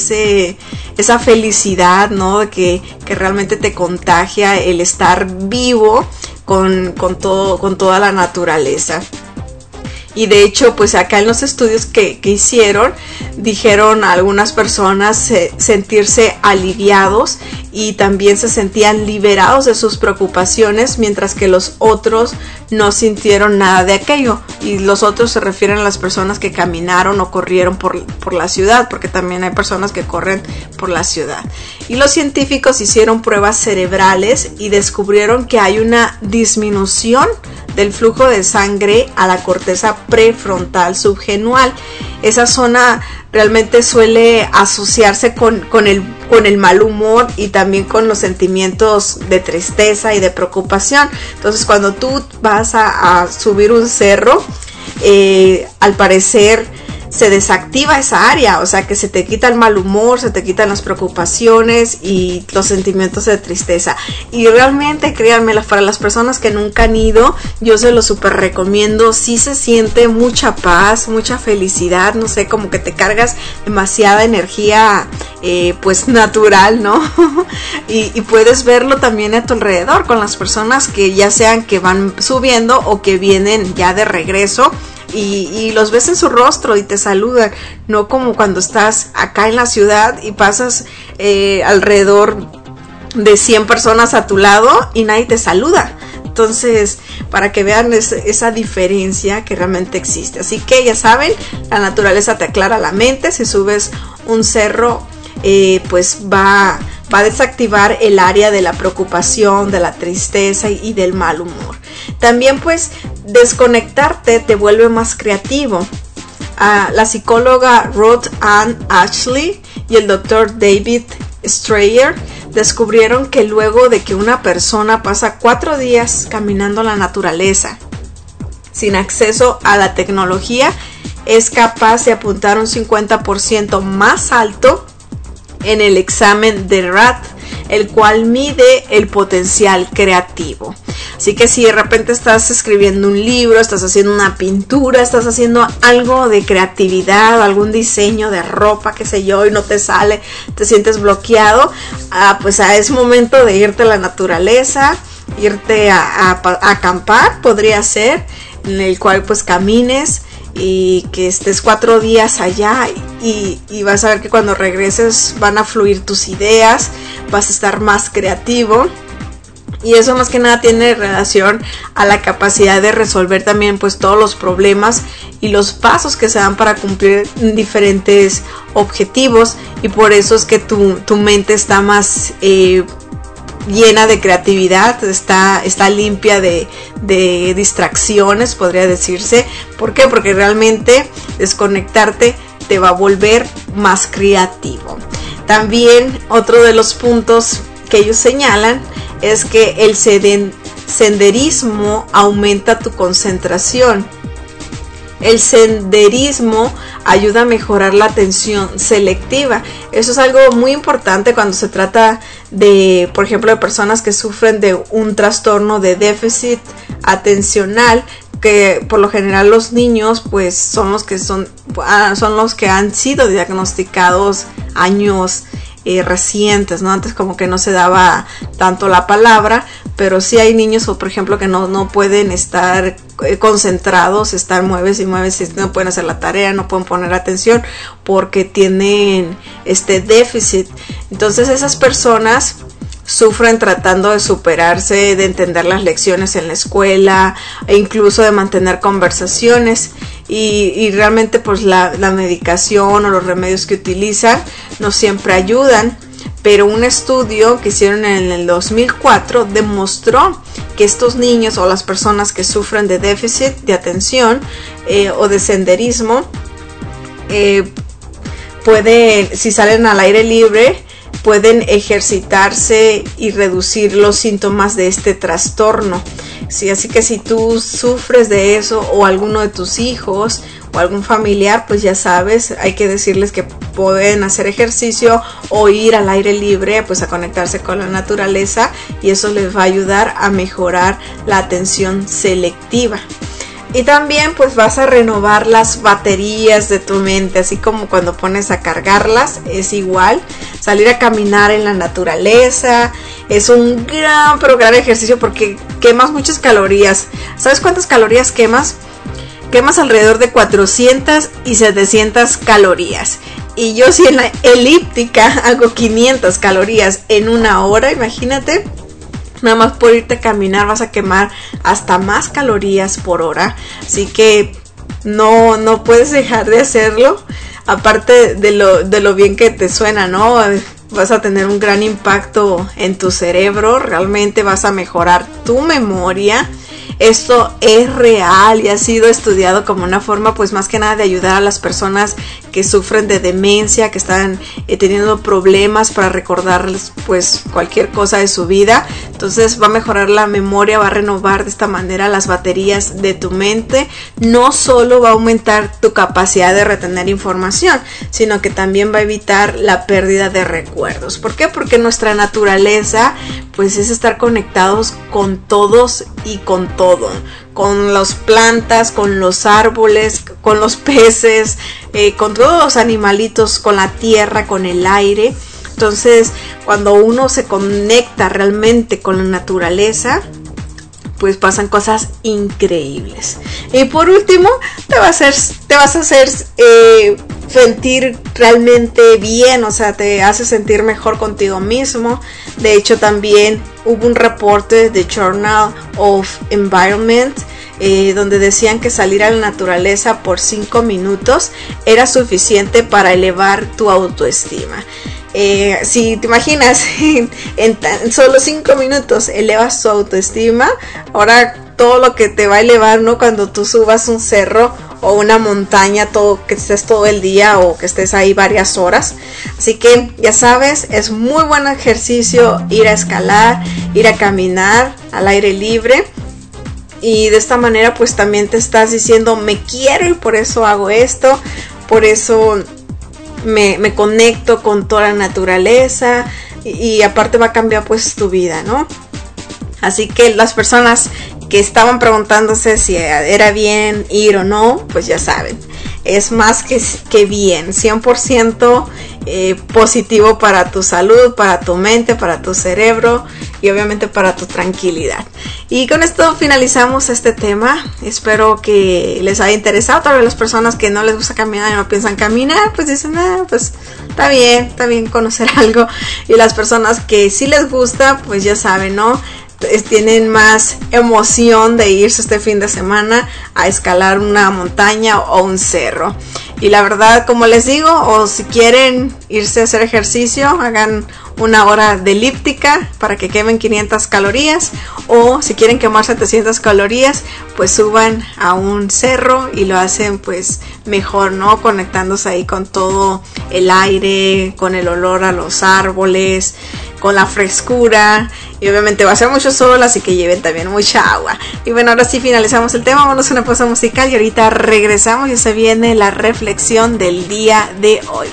esa felicidad, ¿no?, que realmente te contagia el estar vivo con toda la naturaleza. Y de hecho, pues acá en los estudios que hicieron, dijeron a algunas personas sentirse aliviados y también se sentían liberados de sus preocupaciones, mientras que los otros no sintieron nada de aquello. Y los otros se refieren a las personas que caminaron o corrieron por la ciudad, porque también hay personas que corren por la ciudad. Y los científicos hicieron pruebas cerebrales y descubrieron que hay una disminución del flujo de sangre a la corteza prefrontal subgenual. Esa zona realmente suele asociarse con el mal humor y también con los sentimientos de tristeza y de preocupación. Entonces, cuando tú vas a subir un cerro, al parecer se desactiva esa área, o sea que se te quita el mal humor, se te quitan las preocupaciones y los sentimientos de tristeza. Y realmente, créanme, para las personas que nunca han ido, yo se lo súper recomiendo. Sí se siente mucha paz, mucha felicidad, no sé, como que te cargas demasiada energía pues natural, ¿no? y puedes verlo también a tu alrededor con las personas que ya sean que van subiendo o que vienen ya de regreso. Y los ves en su rostro y te saludan, no como cuando estás acá en la ciudad y pasas alrededor de 100 personas a tu lado y nadie te saluda. Entonces, para que vean esa diferencia que realmente existe. Así que ya saben, la naturaleza te aclara la mente. Si subes un cerro, pues va a desactivar el área de la preocupación, de la tristeza y del mal humor. También pues desconectarte te vuelve más creativo. La psicóloga Ruth Ann Ashley y el doctor David Strayer descubrieron que luego de que una persona pasa 4 días caminando en la naturaleza sin acceso a la tecnología, es capaz de apuntar un 50% más alto en el examen de RAT, el cual mide el potencial creativo. Así que si de repente estás escribiendo un libro, estás haciendo una pintura, estás haciendo algo de creatividad, algún diseño de ropa, qué sé yo, y no te sale, te sientes bloqueado, pues es momento de irte a la naturaleza, irte a acampar, podría ser, en el cual pues camines y que estés 4 días allá y vas a ver que cuando regreses van a fluir tus ideas, vas a estar más creativo. Y eso más que nada tiene relación a la capacidad de resolver también pues todos los problemas y los pasos que se dan para cumplir diferentes objetivos. Y por eso es que tu mente está más llena de creatividad, está limpia de distracciones, podría decirse. ¿Por qué? Porque realmente desconectarte te va a volver más creativo. También otro de los puntos que ellos señalan es que el senderismo aumenta tu concentración. El senderismo ayuda a mejorar la atención selectiva. Eso es algo muy importante cuando se trata de, por ejemplo, de personas que sufren de un trastorno de déficit atencional, que por lo general los niños pues son los que han sido diagnosticados años recientes, ¿no? Antes como que no se daba tanto la palabra, pero sí hay niños, por ejemplo, que no pueden estar concentrados, mueves y no pueden hacer la tarea, no pueden poner atención porque tienen este déficit. Entonces esas personas sufren tratando de superarse, de entender las lecciones en la escuela e incluso de mantener conversaciones y realmente pues la medicación o los remedios que utilizan no siempre ayudan, pero un estudio que hicieron en el 2004 demostró que estos niños o las personas que sufren de déficit de atención o de senderismo pueden, si salen al aire libre, pueden ejercitarse y reducir los síntomas de este trastorno. Sí, así que si tú sufres de eso o alguno de tus hijos o algún familiar, pues ya sabes, hay que decirles que pueden hacer ejercicio o ir al aire libre, pues a conectarse con la naturaleza, y eso les va a ayudar a mejorar la atención selectiva. Y también pues vas a renovar las baterías de tu mente, así como cuando pones a cargarlas, es igual. Salir a caminar en la naturaleza es un gran ejercicio porque quemas muchas calorías. ¿Sabes cuántas calorías quemas? Quemas alrededor de 400 y 700 calorías. Y yo si en la elíptica hago 500 calorías en 1 hora, imagínate. Nada más por irte a caminar vas a quemar hasta más calorías por hora. Así que no puedes dejar de hacerlo. Aparte de lo bien que te suena, ¿no? Vas a tener un gran impacto en tu cerebro. Realmente vas a mejorar tu memoria. esto es real y ha sido estudiado como una forma pues más que nada de ayudar a las personas que sufren de demencia, que están teniendo problemas para recordarles pues cualquier cosa de su vida. Entonces va a mejorar la memoria, va a renovar de esta manera las baterías de tu mente. No solo va a aumentar tu capacidad de retener información, sino que también va a evitar la pérdida de recuerdos. ¿Por qué? Porque nuestra naturaleza pues es estar conectados con todos y con todo, con las plantas, con los árboles, con los peces, con todos los animalitos, con la tierra, con el aire. Entonces, cuando uno se conecta realmente con la naturaleza, pues pasan cosas increíbles. Y por último, te vas a hacer sentir realmente bien, o sea, te hace sentir mejor contigo mismo. De hecho, también hubo un reporte de Journal of Environment donde decían que salir a la naturaleza por 5 minutos era suficiente para elevar tu autoestima. Si te imaginas, en tan solo 5 minutos elevas tu autoestima, ahora todo lo que te va a elevar, ¿no? Cuando tú subas un cerro o una montaña, que estés todo el día o que estés ahí varias horas. Así que ya sabes, es muy buen ejercicio ir a escalar, ir a caminar al aire libre. Y de esta manera pues también te estás diciendo, me quiero y por eso hago esto, por eso me conecto con toda la naturaleza y aparte va a cambiar pues tu vida, ¿no? Así que las personas que estaban preguntándose si era bien ir o no, pues ya saben, es más que bien, 100% positivo para tu salud, para tu mente, para tu cerebro y obviamente para tu tranquilidad. Y con esto finalizamos este tema. Espero que les haya interesado. Tal vez las personas que no les gusta caminar y no piensan caminar, pues dicen, pues está bien conocer algo. Y las personas que sí les gusta, pues ya saben, ¿no? Tienen más emoción de irse este fin de semana a escalar una montaña o un cerro. Y la verdad, como les digo, o si quieren irse a hacer ejercicio, hagan una hora de elíptica para que quemen 500 calorías, o si quieren quemar 700 calorías, pues suban a un cerro y lo hacen pues mejor, ¿no? Conectándose ahí con todo el aire, con el olor a los árboles, con la frescura, y obviamente va a ser mucho sol, así que lleven también mucha agua. Y bueno, ahora sí finalizamos el tema, vamos a una pausa musical y ahorita regresamos y se viene la reflexión del día de hoy.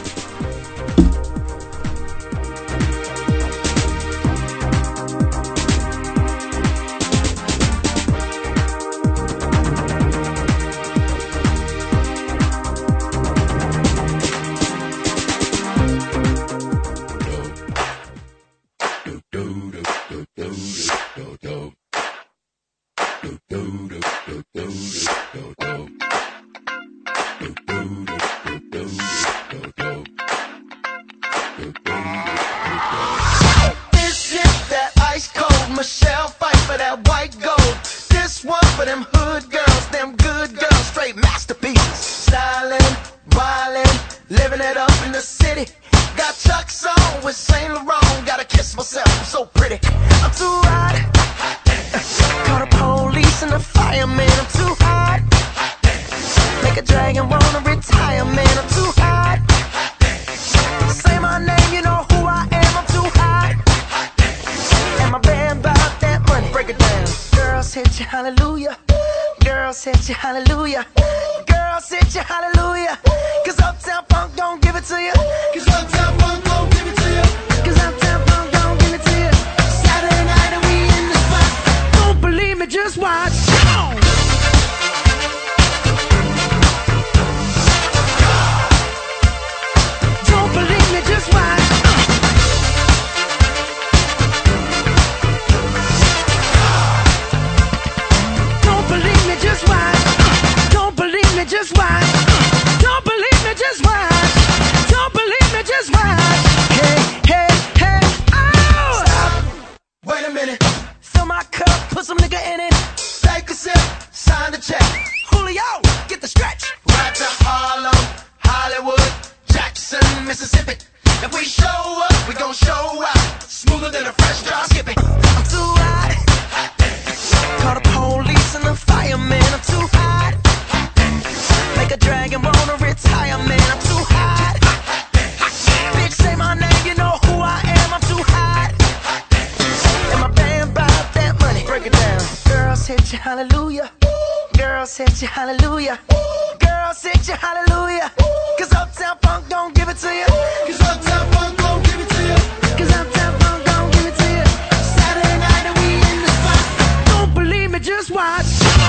Set you hallelujah. Girl, set you hallelujah. Cause Uptown Funk don't give it to you. Cause Uptown Funk don't give it to you. Cause Uptown Funk don't give it to you. Saturday night and we in the spot. Don't believe me, just watch.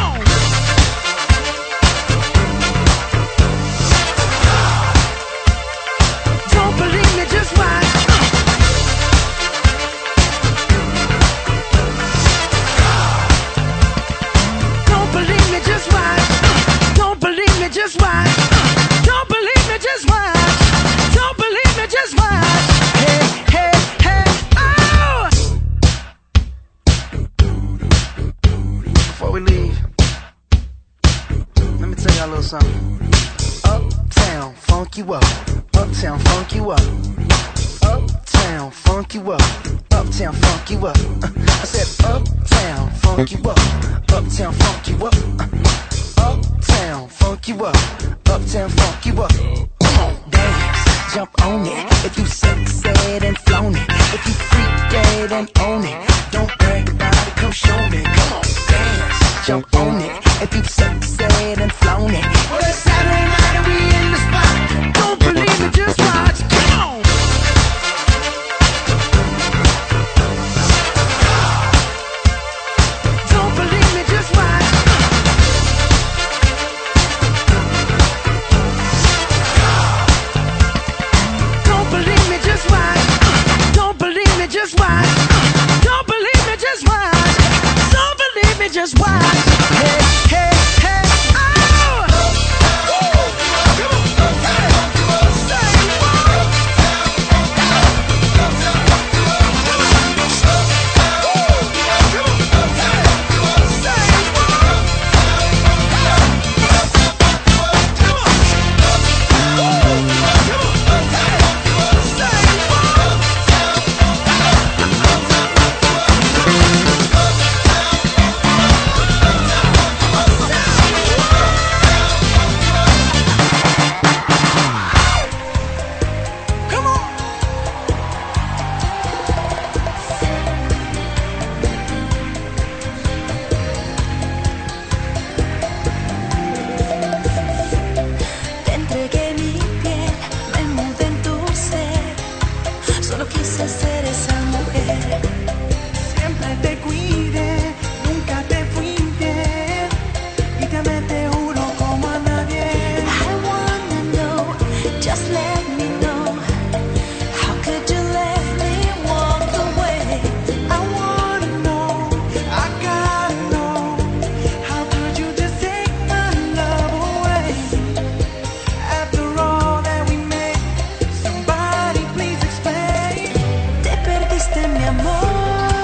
Don't believe me, just watch. Don't believe me, just watch. Don't believe me, just watch. Don't believe me, just watch. Don't believe me, just watch. Hey, hey, hey, oh! Before we leave, let me tell y'all a little something. Uptown, funk you up. Uptown, funk you up. Uptown, funk you up. Uptown, funk you up. I said uptown, funk you up. Uptown, funk you up. Uptown, funk you up. Uptown, funk you up. Come on, dance, jump on it. If you said and flown it. If you freak dead and own it. Don't brag about it, come show me. Come on, dance, jump on it. If you said and flown it. Well, it's Saturday night and we in the spot. Don't believe me, just watch. Come on. Don't believe me, just watch. Don't believe me, just watch. Don't believe me, just watch. Don't believe me, just watch. Don't believe me, just watch. Hey, hey, hey, oh! Te entregué mi piel, me mudé en tu ser. Solo quise ser esa mujer. Siempre te cuidé, nunca te fui infiel. Y te amé, te juro, como a nadie. I wanna know, just let me know. How could you let me walk away? I wanna know, I gotta know. How could you just take my love away? After all that we made, somebody please explain. Te perdiste mi amor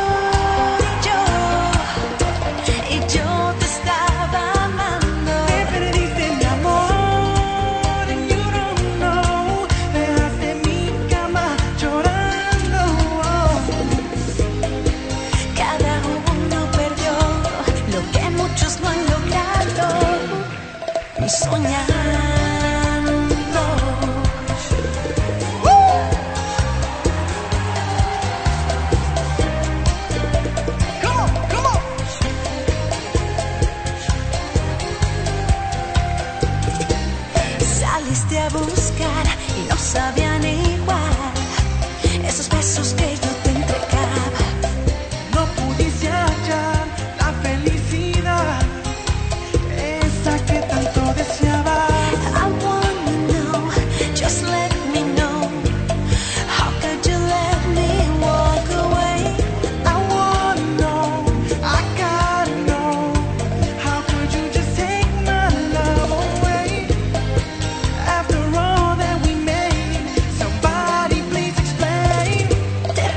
y yo te estaba amando. Te perdiste mi amor and you don't know. Dejaste mi cama llorando. Cada uno perdió lo que muchos no han logrado. Soñando. Come on, come on. Saliste a buscar y no sabían igual esos besos que yo te entregaba. No pudiste hallar la felicidad, esa que tanto deseaba. I wanna know, just let me know. How could you let me walk away? I wanna know, I gotta know. How could you just take my love away? After all that we made, somebody please explain. Te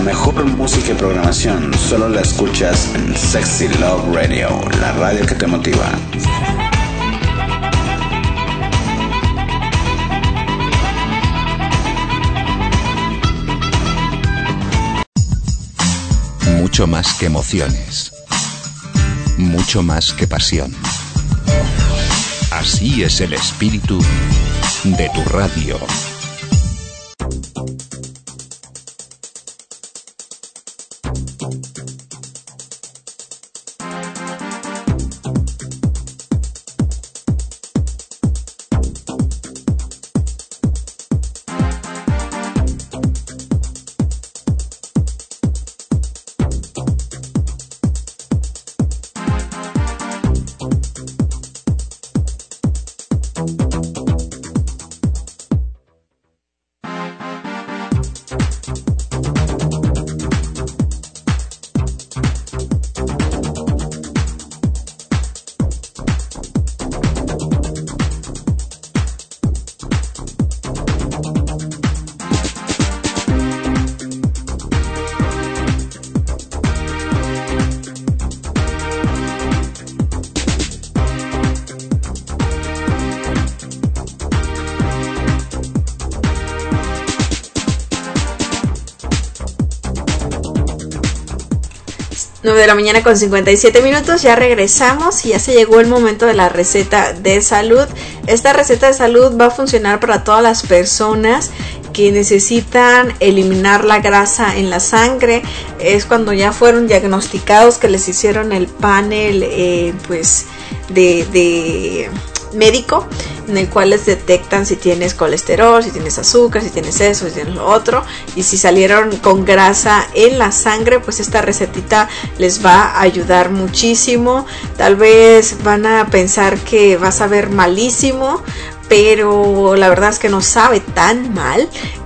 mejor música y programación solo la escuchas en Sexy Love Radio, la radio que te motiva. Mucho más que emociones. Mucho más que pasión. Así es el espíritu de tu radio. De la mañana con 57 minutos, ya regresamos y ya se llegó el momento de la receta de salud. Esta receta de salud va a funcionar para todas las personas que necesitan eliminar la grasa en la sangre. Es cuando ya fueron diagnosticados, que les hicieron el panel pues de médico, en el cual les detectan si tienes colesterol, si tienes azúcar, si tienes eso, si tienes lo otro, y si salieron con grasa en la sangre, pues esta recetita les va a ayudar muchísimo. Tal vez van a pensar que va a saber malísimo, pero la verdad es que no sabe tan mal,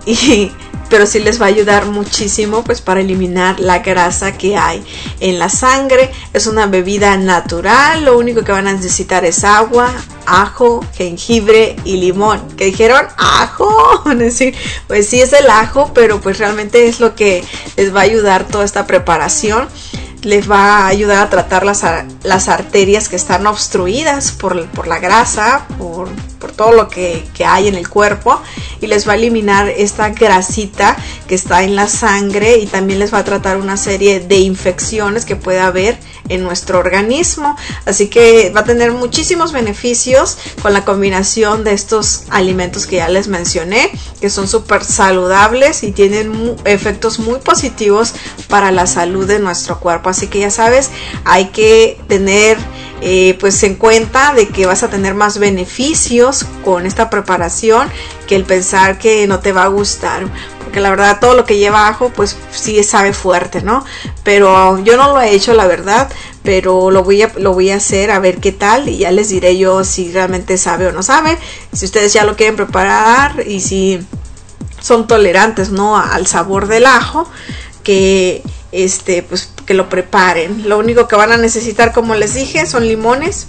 pero sí les va a ayudar muchísimo pues para eliminar la grasa que hay en la sangre. Es una bebida natural, lo único que van a necesitar es agua, ajo, jengibre y limón. ¿Qué dijeron? ¿Ajo? Pues sí es el ajo, pero pues realmente es lo que les va a ayudar toda esta preparación. Les va a ayudar a tratar las arterias que están obstruidas por la grasa, por todo lo que hay en el cuerpo, y les va a eliminar esta grasita que está en la sangre, y también les va a tratar una serie de infecciones que puede haber en nuestro organismo. Así que va a tener muchísimos beneficios con la combinación de estos alimentos que ya les mencioné, que son súper saludables y tienen efectos muy positivos para la salud de nuestro cuerpo. Así que ya sabes, hay que tener pues en cuenta de que vas a tener más beneficios con esta preparación que el pensar que no te va a gustar, porque la verdad todo lo que lleva ajo pues sí sabe fuerte, ¿no? Pero yo no lo he hecho, la verdad, pero lo voy a hacer a ver qué tal, y ya les diré yo si realmente sabe o no sabe. Si ustedes ya lo quieren preparar y si son tolerantes, ¿no?, al sabor del ajo, que pues que lo preparen. Lo único que van a necesitar, como les dije, son limones,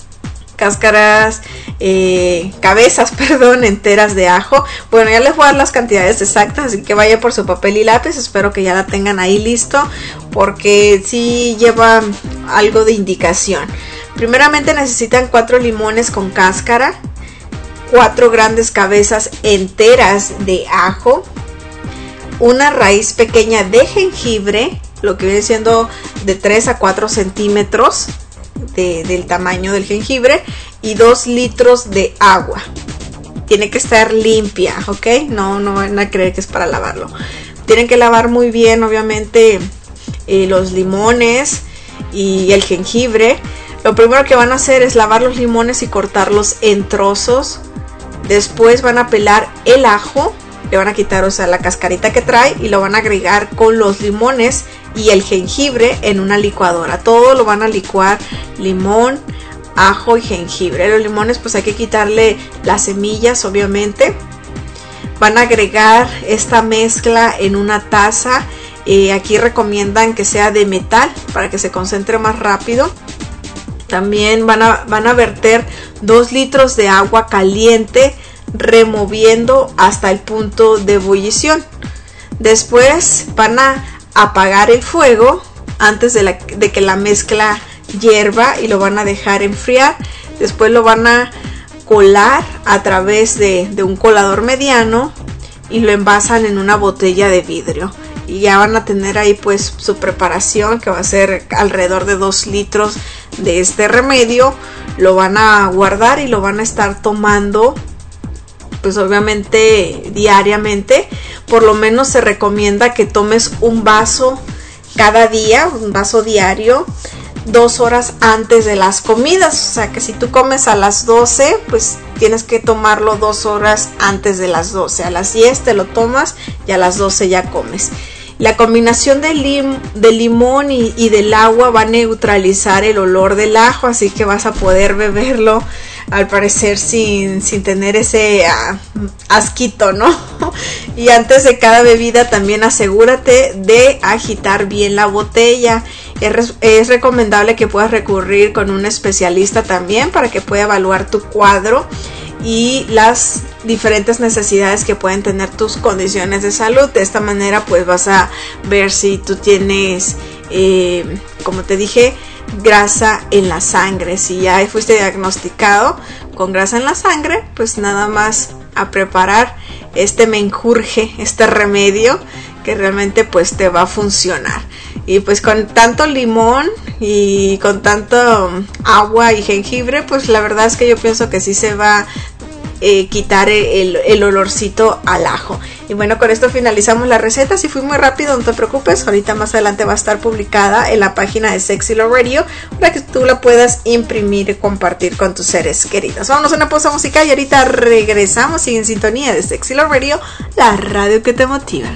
cáscaras, cabezas enteras de ajo. Bueno, ya les voy a dar las cantidades exactas, así que vayan por su papel y lápiz. Espero que ya la tengan ahí listo, porque sí lleva algo de indicación. Primeramente necesitan 4 limones con cáscara, 4 grandes cabezas enteras de ajo, una raíz pequeña de jengibre, lo que viene siendo de 3 a 4 centímetros del tamaño del jengibre, y 2 litros de agua. Tiene que estar limpia, ¿ok? No van a creer que es para lavarlo. Tienen que lavar muy bien, obviamente, los limones y el jengibre. Lo primero que van a hacer es lavar los limones y cortarlos en trozos. Después van a pelar el ajo, le van a quitar, la cascarita que trae, y lo van a agregar con los limones y el jengibre en una licuadora. Todo lo van a licuar: limón, ajo y jengibre. Los limones pues hay que quitarle las semillas, obviamente. Van a agregar esta mezcla en una taza. Aquí recomiendan que sea de metal para que se concentre más rápido. También van a verter 2 litros de agua caliente, removiendo hasta el punto de ebullición. Después van a apagar el fuego antes de que la mezcla hierva y lo van a dejar enfriar. Después lo van a colar a través de un colador mediano y lo envasan en una botella de vidrio. Y ya van a tener ahí pues su preparación, que va a ser alrededor de 2 litros de este remedio. Lo van a guardar y lo van a estar tomando pues obviamente diariamente. Por lo menos se recomienda que tomes un vaso cada día, un vaso diario, 2 horas antes de las comidas. O sea que si tú comes a las 12, pues tienes que tomarlo 2 horas antes de las 12. A las 10 te lo tomas y a las 12 ya comes. La combinación de limón y del agua va a neutralizar el olor del ajo, así que vas a poder beberlo al parecer sin tener ese asquito, ¿no? Y antes de cada bebida también asegúrate de agitar bien la botella. Es recomendable que puedas recurrir con un especialista también para que pueda evaluar tu cuadro y las diferentes necesidades que pueden tener tus condiciones de salud. De esta manera pues vas a ver si tú tienes, como te dije, grasa en la sangre. Si ya fuiste diagnosticado con grasa en la sangre, pues nada más a preparar este menjurje, este remedio que realmente pues te va a funcionar. Y pues con tanto limón y con tanto agua y jengibre, pues la verdad es que yo pienso que sí se va a quitar el olorcito al ajo. Y bueno, con esto finalizamos la receta. Si fui muy rápido, no te preocupes, ahorita más adelante va a estar publicada en la página de Sexy Love Radio para que tú la puedas imprimir y compartir con tus seres queridos. Vámonos a una pausa musical y ahorita regresamos. Sigue en sintonía de Sexy Love Radio, la radio que te motiva.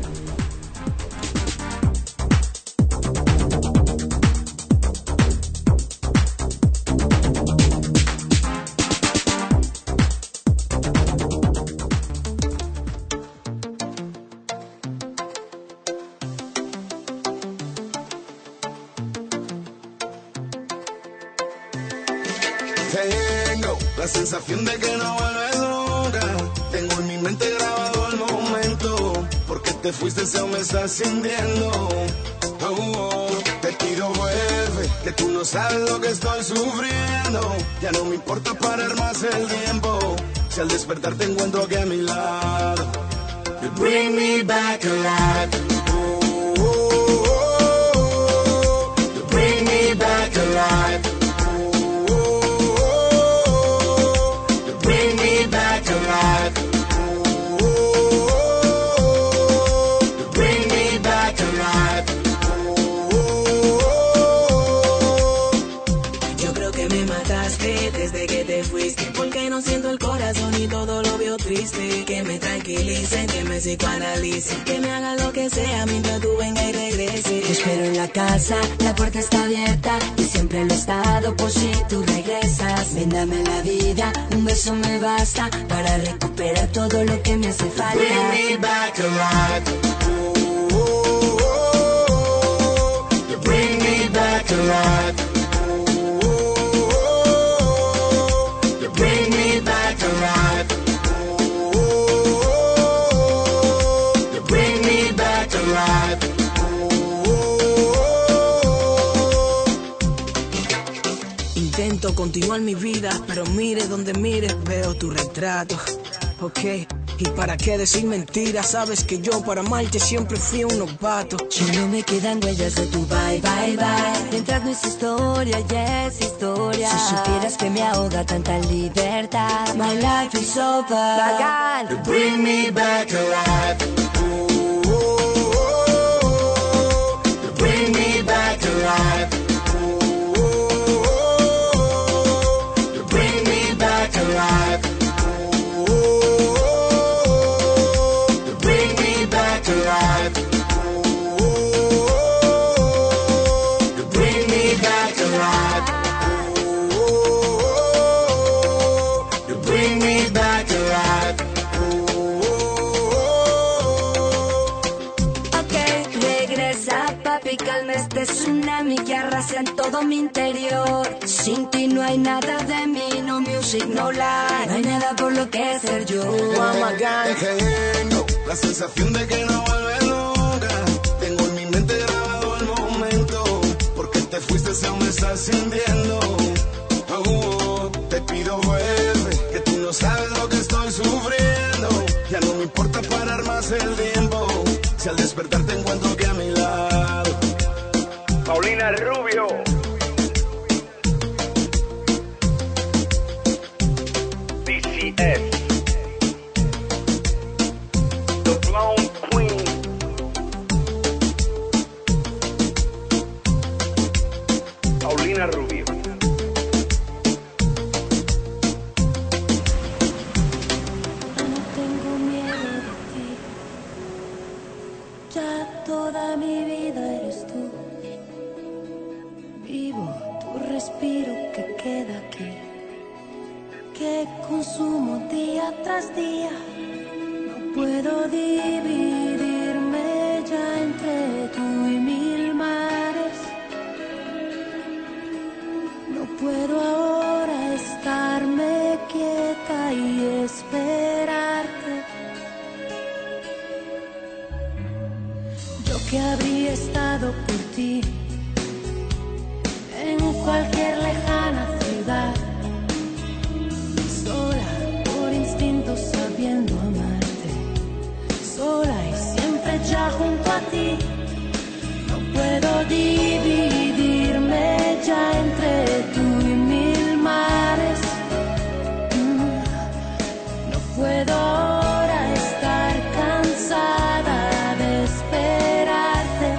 Tengo la sensación de que no vuelves nunca. Tengo en mi mente grabado el momento. Porque te fuiste, eso me estás sintiendo. Te pido vuelve, que tú no sabes lo que estoy sufriendo. Ya no me importa parar más el tiempo. Si al despertar te encuentro aquí a mi lado. You bring me back alive. You bring me back alive. Siento el corazón y todo lo veo triste. Que me tranquilicen, que me psicoanalicen, que me hagan lo que sea mientras tú vengas y regreses. Te espero en la casa, la puerta está abierta y siempre lo he estado por si tú regresas. Ven, dame la vida, un beso me basta para recuperar todo lo que me hace falta. Bring me back alive. You bring me back alive. Bring me back alive. You bring me back alive. Intento continuar mi vida, pero mire donde mires veo tu retrato. Ok, y para qué decir mentiras, sabes que yo para amarte siempre fui un novato. Solo me quedan huellas de tu bye, bye, bye. Mientras no es historia, ya es historia. Si supieras que me ahoga tanta libertad. My life is over. Bacán. You bring me back alive. You bring me back alive. You bring me back alive. Calma este tsunami que arrasa en todo mi interior. Sin ti no hay nada de mí, no music, no life. No hay nada por lo que ser yo. Tengo la sensación de que no vuelve nunca. Tengo en mi mente grabado el momento, porque te fuiste si aún me estás sintiendo. Te pido vuelve, que tú no sabes lo que estoy sufriendo. Ya no me importa parar más el tiempo, si al despertar te encuentro que a mi lado Paulina Rubio. DCS. The Blonde Queen. Paulina Rubio. No tengo miedo de ti. Ya toda mi vida eres tú. Vivo tu respiro que queda aquí, que consumo día tras día. No puedo dividirme ya entre tú y mil mares. No puedo ahora estarme quieta y esperarte. Yo que habría estado por ti en cualquier lejana ciudad, sola por instinto sabiendo amarte, sola y siempre ya junto a ti. No puedo dividirme ya entre tú y mil mares. No puedo ahora estar cansada de esperarte.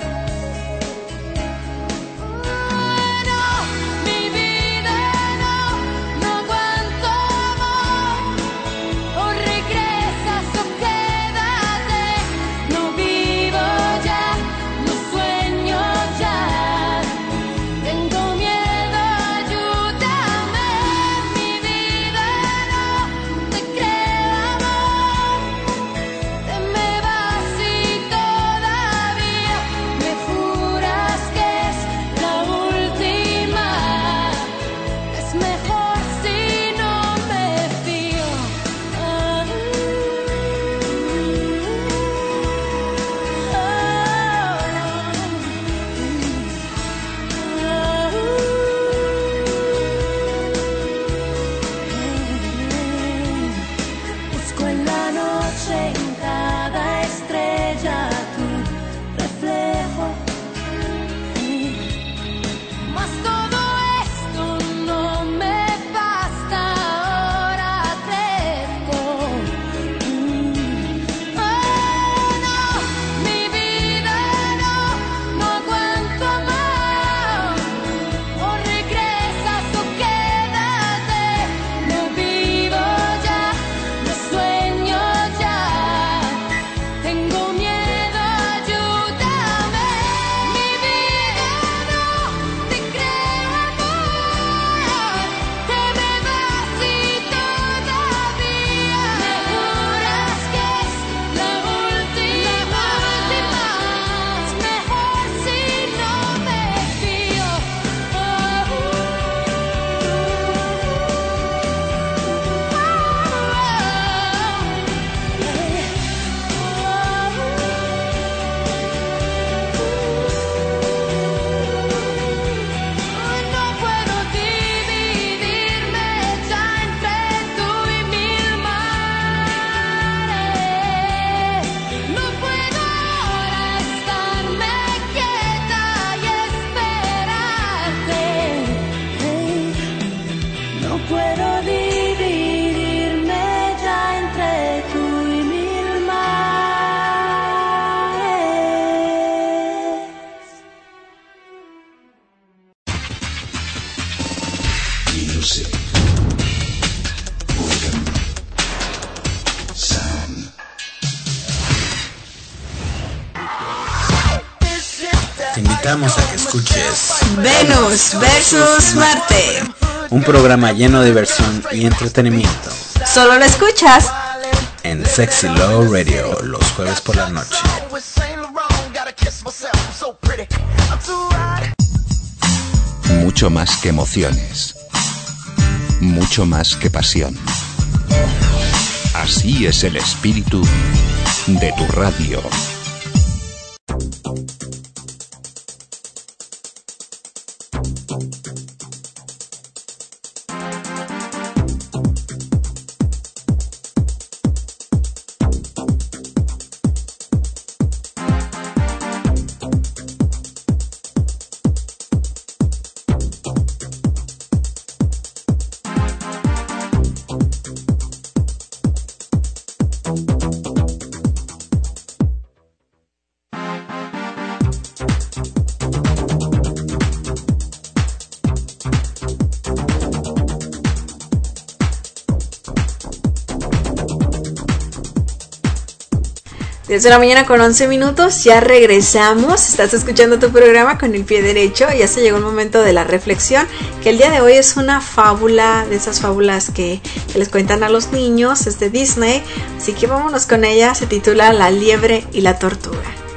Te invitamos a que escuches Venus versus Marte, un programa lleno de diversión y entretenimiento. Solo lo escuchas en Sexy Love Radio los jueves por la noche. Mucho más que emociones, mucho más que pasión. Así es el espíritu de tu radio. Desde la mañana con 11 minutos, ya regresamos. Estás escuchando tu programa Con el Pie Derecho. Ya se llegó el momento de la reflexión, que el día de hoy es una fábula, de esas fábulas que les cuentan a los niños, es de Disney. Así que vámonos con ella, se titula La liebre y la tortuga.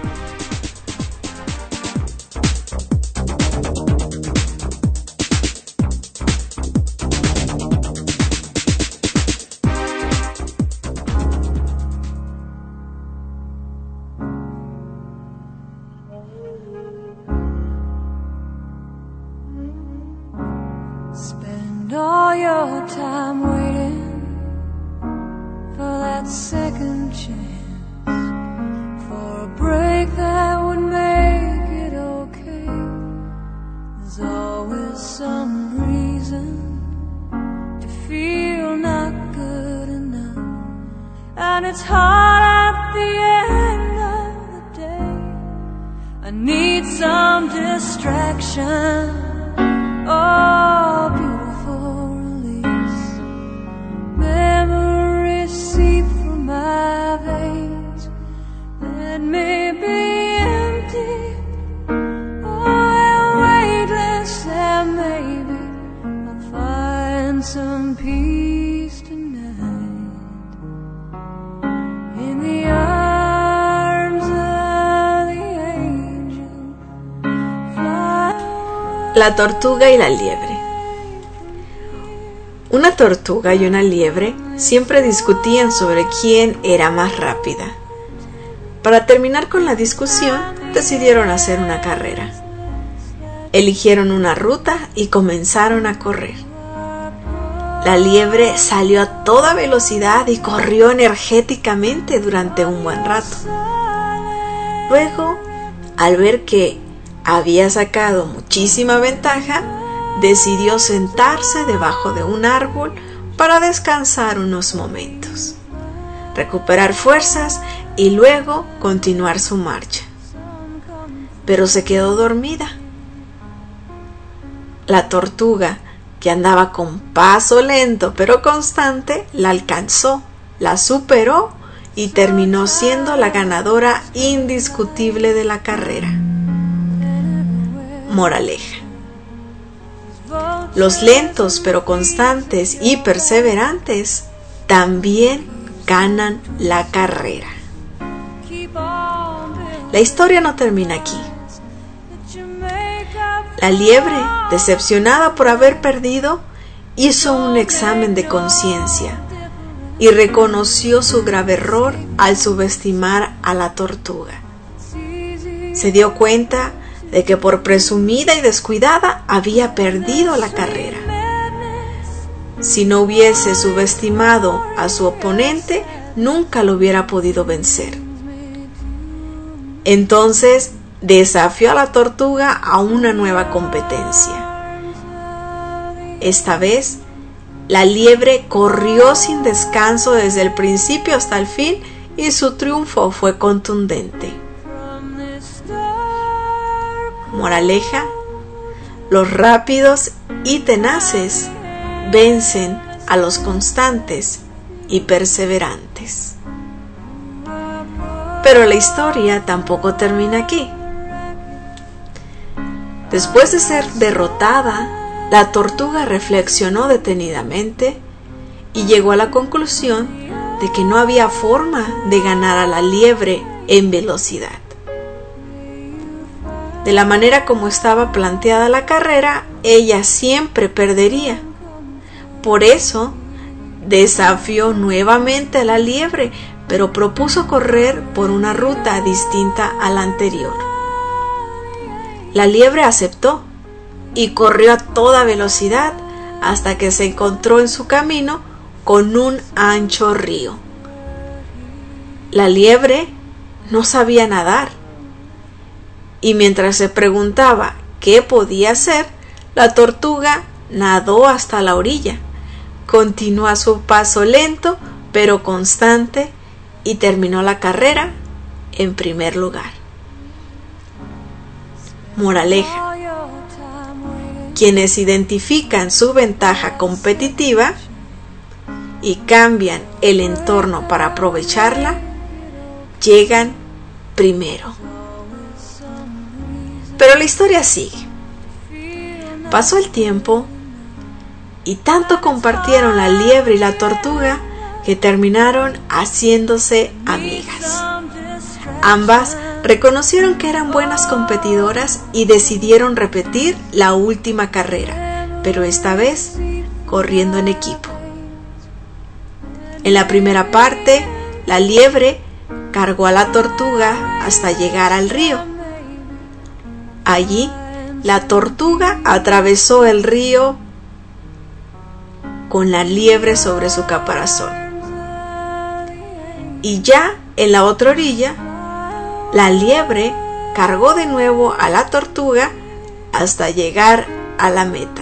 All your time waiting for that second chance, for a break that would make it okay. There's always some reason to feel not good enough, and it's hard at the end of the day. I need some distraction. Oh, beautiful release. Memories seep from my veins. Let me be empty. Oh, weightless, and maybe I'll find some peace tonight in the arms of the angel. La tortuga y la liebre. Una tortuga y una liebre siempre discutían sobre quién era más rápida. Para terminar con la discusión, decidieron hacer una carrera. Eligieron una ruta y comenzaron a correr. La liebre salió a toda velocidad y corrió energéticamente durante un buen rato. Luego, al ver que había sacado muchísima ventaja, decidió sentarse debajo de un árbol para descansar unos momentos, recuperar fuerzas y luego continuar su marcha. Pero se quedó dormida. La tortuga, que andaba con paso lento pero constante, la alcanzó, la superó y terminó siendo la ganadora indiscutible de la carrera. Moraleja: los lentos pero constantes y perseverantes también ganan la carrera. La historia no termina aquí. La liebre, decepcionada por haber perdido, hizo un examen de conciencia y reconoció su grave error al subestimar a la tortuga. Se dio cuenta de que por presumida y descuidada había perdido la carrera. Si no hubiese subestimado a su oponente, nunca lo hubiera podido vencer. Entonces desafió a la tortuga a una nueva competencia. Esta vez, la liebre corrió sin descanso desde el principio hasta el fin y su triunfo fue contundente. Moraleja: los rápidos y tenaces vencen a los constantes y perseverantes. Pero la historia tampoco termina aquí. Después de ser derrotada, la tortuga reflexionó detenidamente y llegó a la conclusión de que no había forma de ganar a la liebre en velocidad. De la manera como estaba planteada la carrera, ella siempre perdería. Por eso, desafió nuevamente a la liebre, pero propuso correr por una ruta distinta a la anterior. La liebre aceptó y corrió a toda velocidad hasta que se encontró en su camino con un ancho río. La liebre no sabía nadar y mientras se preguntaba qué podía hacer, la tortuga nadó hasta la orilla, continuó a su paso lento pero constante y terminó la carrera en primer lugar. Moraleja: quienes identifican su ventaja competitiva y cambian el entorno para aprovecharla, llegan primero. Pero la historia sigue. Pasó el tiempo y tanto compartieron la liebre y la tortuga que terminaron haciéndose amigas. Ambas reconocieron que eran buenas competidoras y decidieron repetir la última carrera, pero esta vez corriendo en equipo. En la primera parte, la liebre cargó a la tortuga hasta llegar al río. Allí, la tortuga atravesó el río con la liebre sobre su caparazón. Y ya en la otra orilla, la liebre cargó de nuevo a la tortuga hasta llegar a la meta.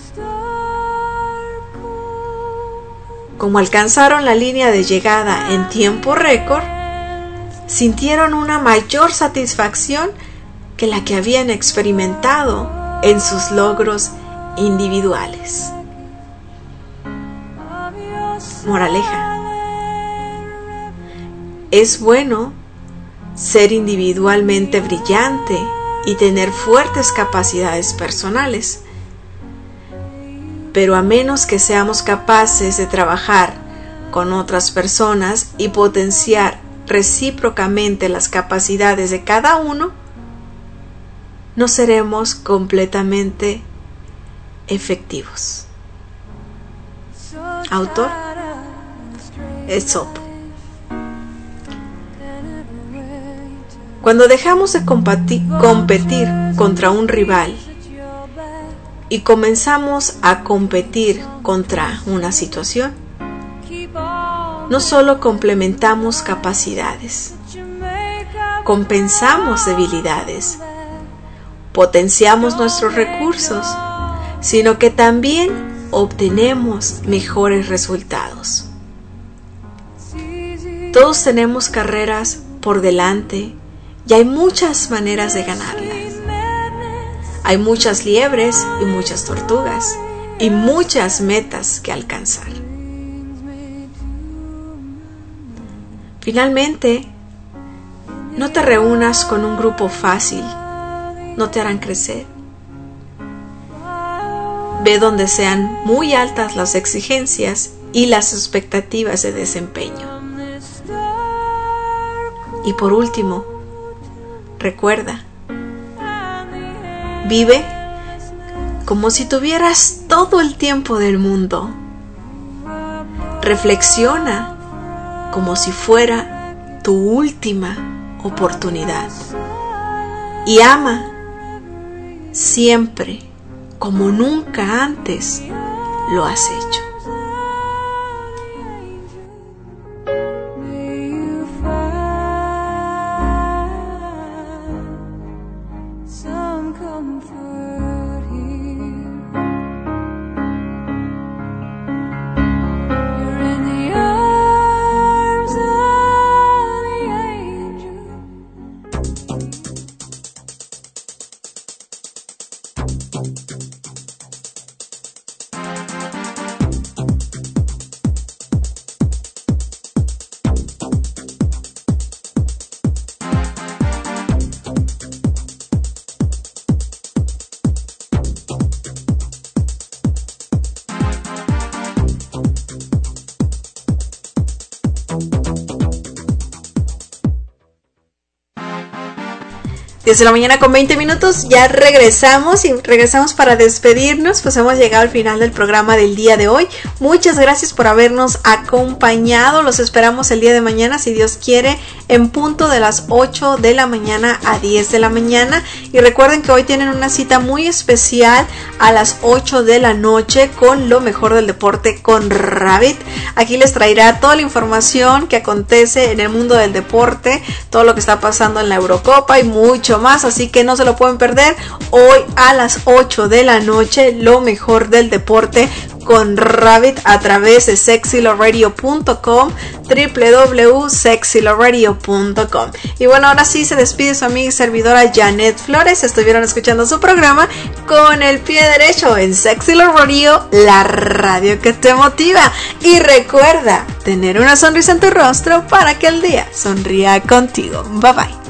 Como alcanzaron la línea de llegada en tiempo récord, sintieron una mayor satisfacción que la que habían experimentado en sus logros individuales. Moraleja: es bueno ser individualmente brillante y tener fuertes capacidades personales, pero a menos que seamos capaces de trabajar con otras personas y potenciar recíprocamente las capacidades de cada uno, no seremos completamente efectivos. Autor: Aesop. Cuando dejamos de competir contra un rival y comenzamos a competir contra una situación, no solo complementamos capacidades, compensamos debilidades, potenciamos nuestros recursos, sino que también obtenemos mejores resultados. Todos tenemos carreras por delante y hay muchas maneras de ganarlas. Hay muchas liebres y muchas tortugas y muchas metas que alcanzar. Finalmente, no te reúnas con un grupo fácil, no te harán crecer. Ve donde sean muy altas las exigencias y las expectativas de desempeño. Y por último, recuerda, vive como si tuvieras todo el tiempo del mundo. Reflexiona como si fuera tu última oportunidad. Y ama siempre como nunca antes lo has hecho. 10 de la mañana con 20 minutos, ya regresamos para despedirnos, pues hemos llegado al final del programa del día de hoy. Muchas gracias por habernos acompañado, los esperamos el día de mañana, si Dios quiere, en punto de las 8 de la mañana a 10 de la mañana. Y recuerden que hoy tienen una cita muy especial a las 8 de la noche con lo mejor del deporte con Rabbit. Aquí les traerá toda la información que acontece en el mundo del deporte, todo lo que está pasando en la Eurocopa y mucho más, así que no se lo pueden perder. Hoy a las 8 de la noche, lo mejor del deporte con Rabbit a través de sexylowradio.com, www.sexylowradio.com. Y bueno, ahora sí se despide su amiga y servidora Janet Flores. Estuvieron escuchando su programa Con el Pie Derecho en Sexy Love Radio, la radio que te motiva. Y recuerda tener una sonrisa en tu rostro para que el día sonría contigo. Bye bye.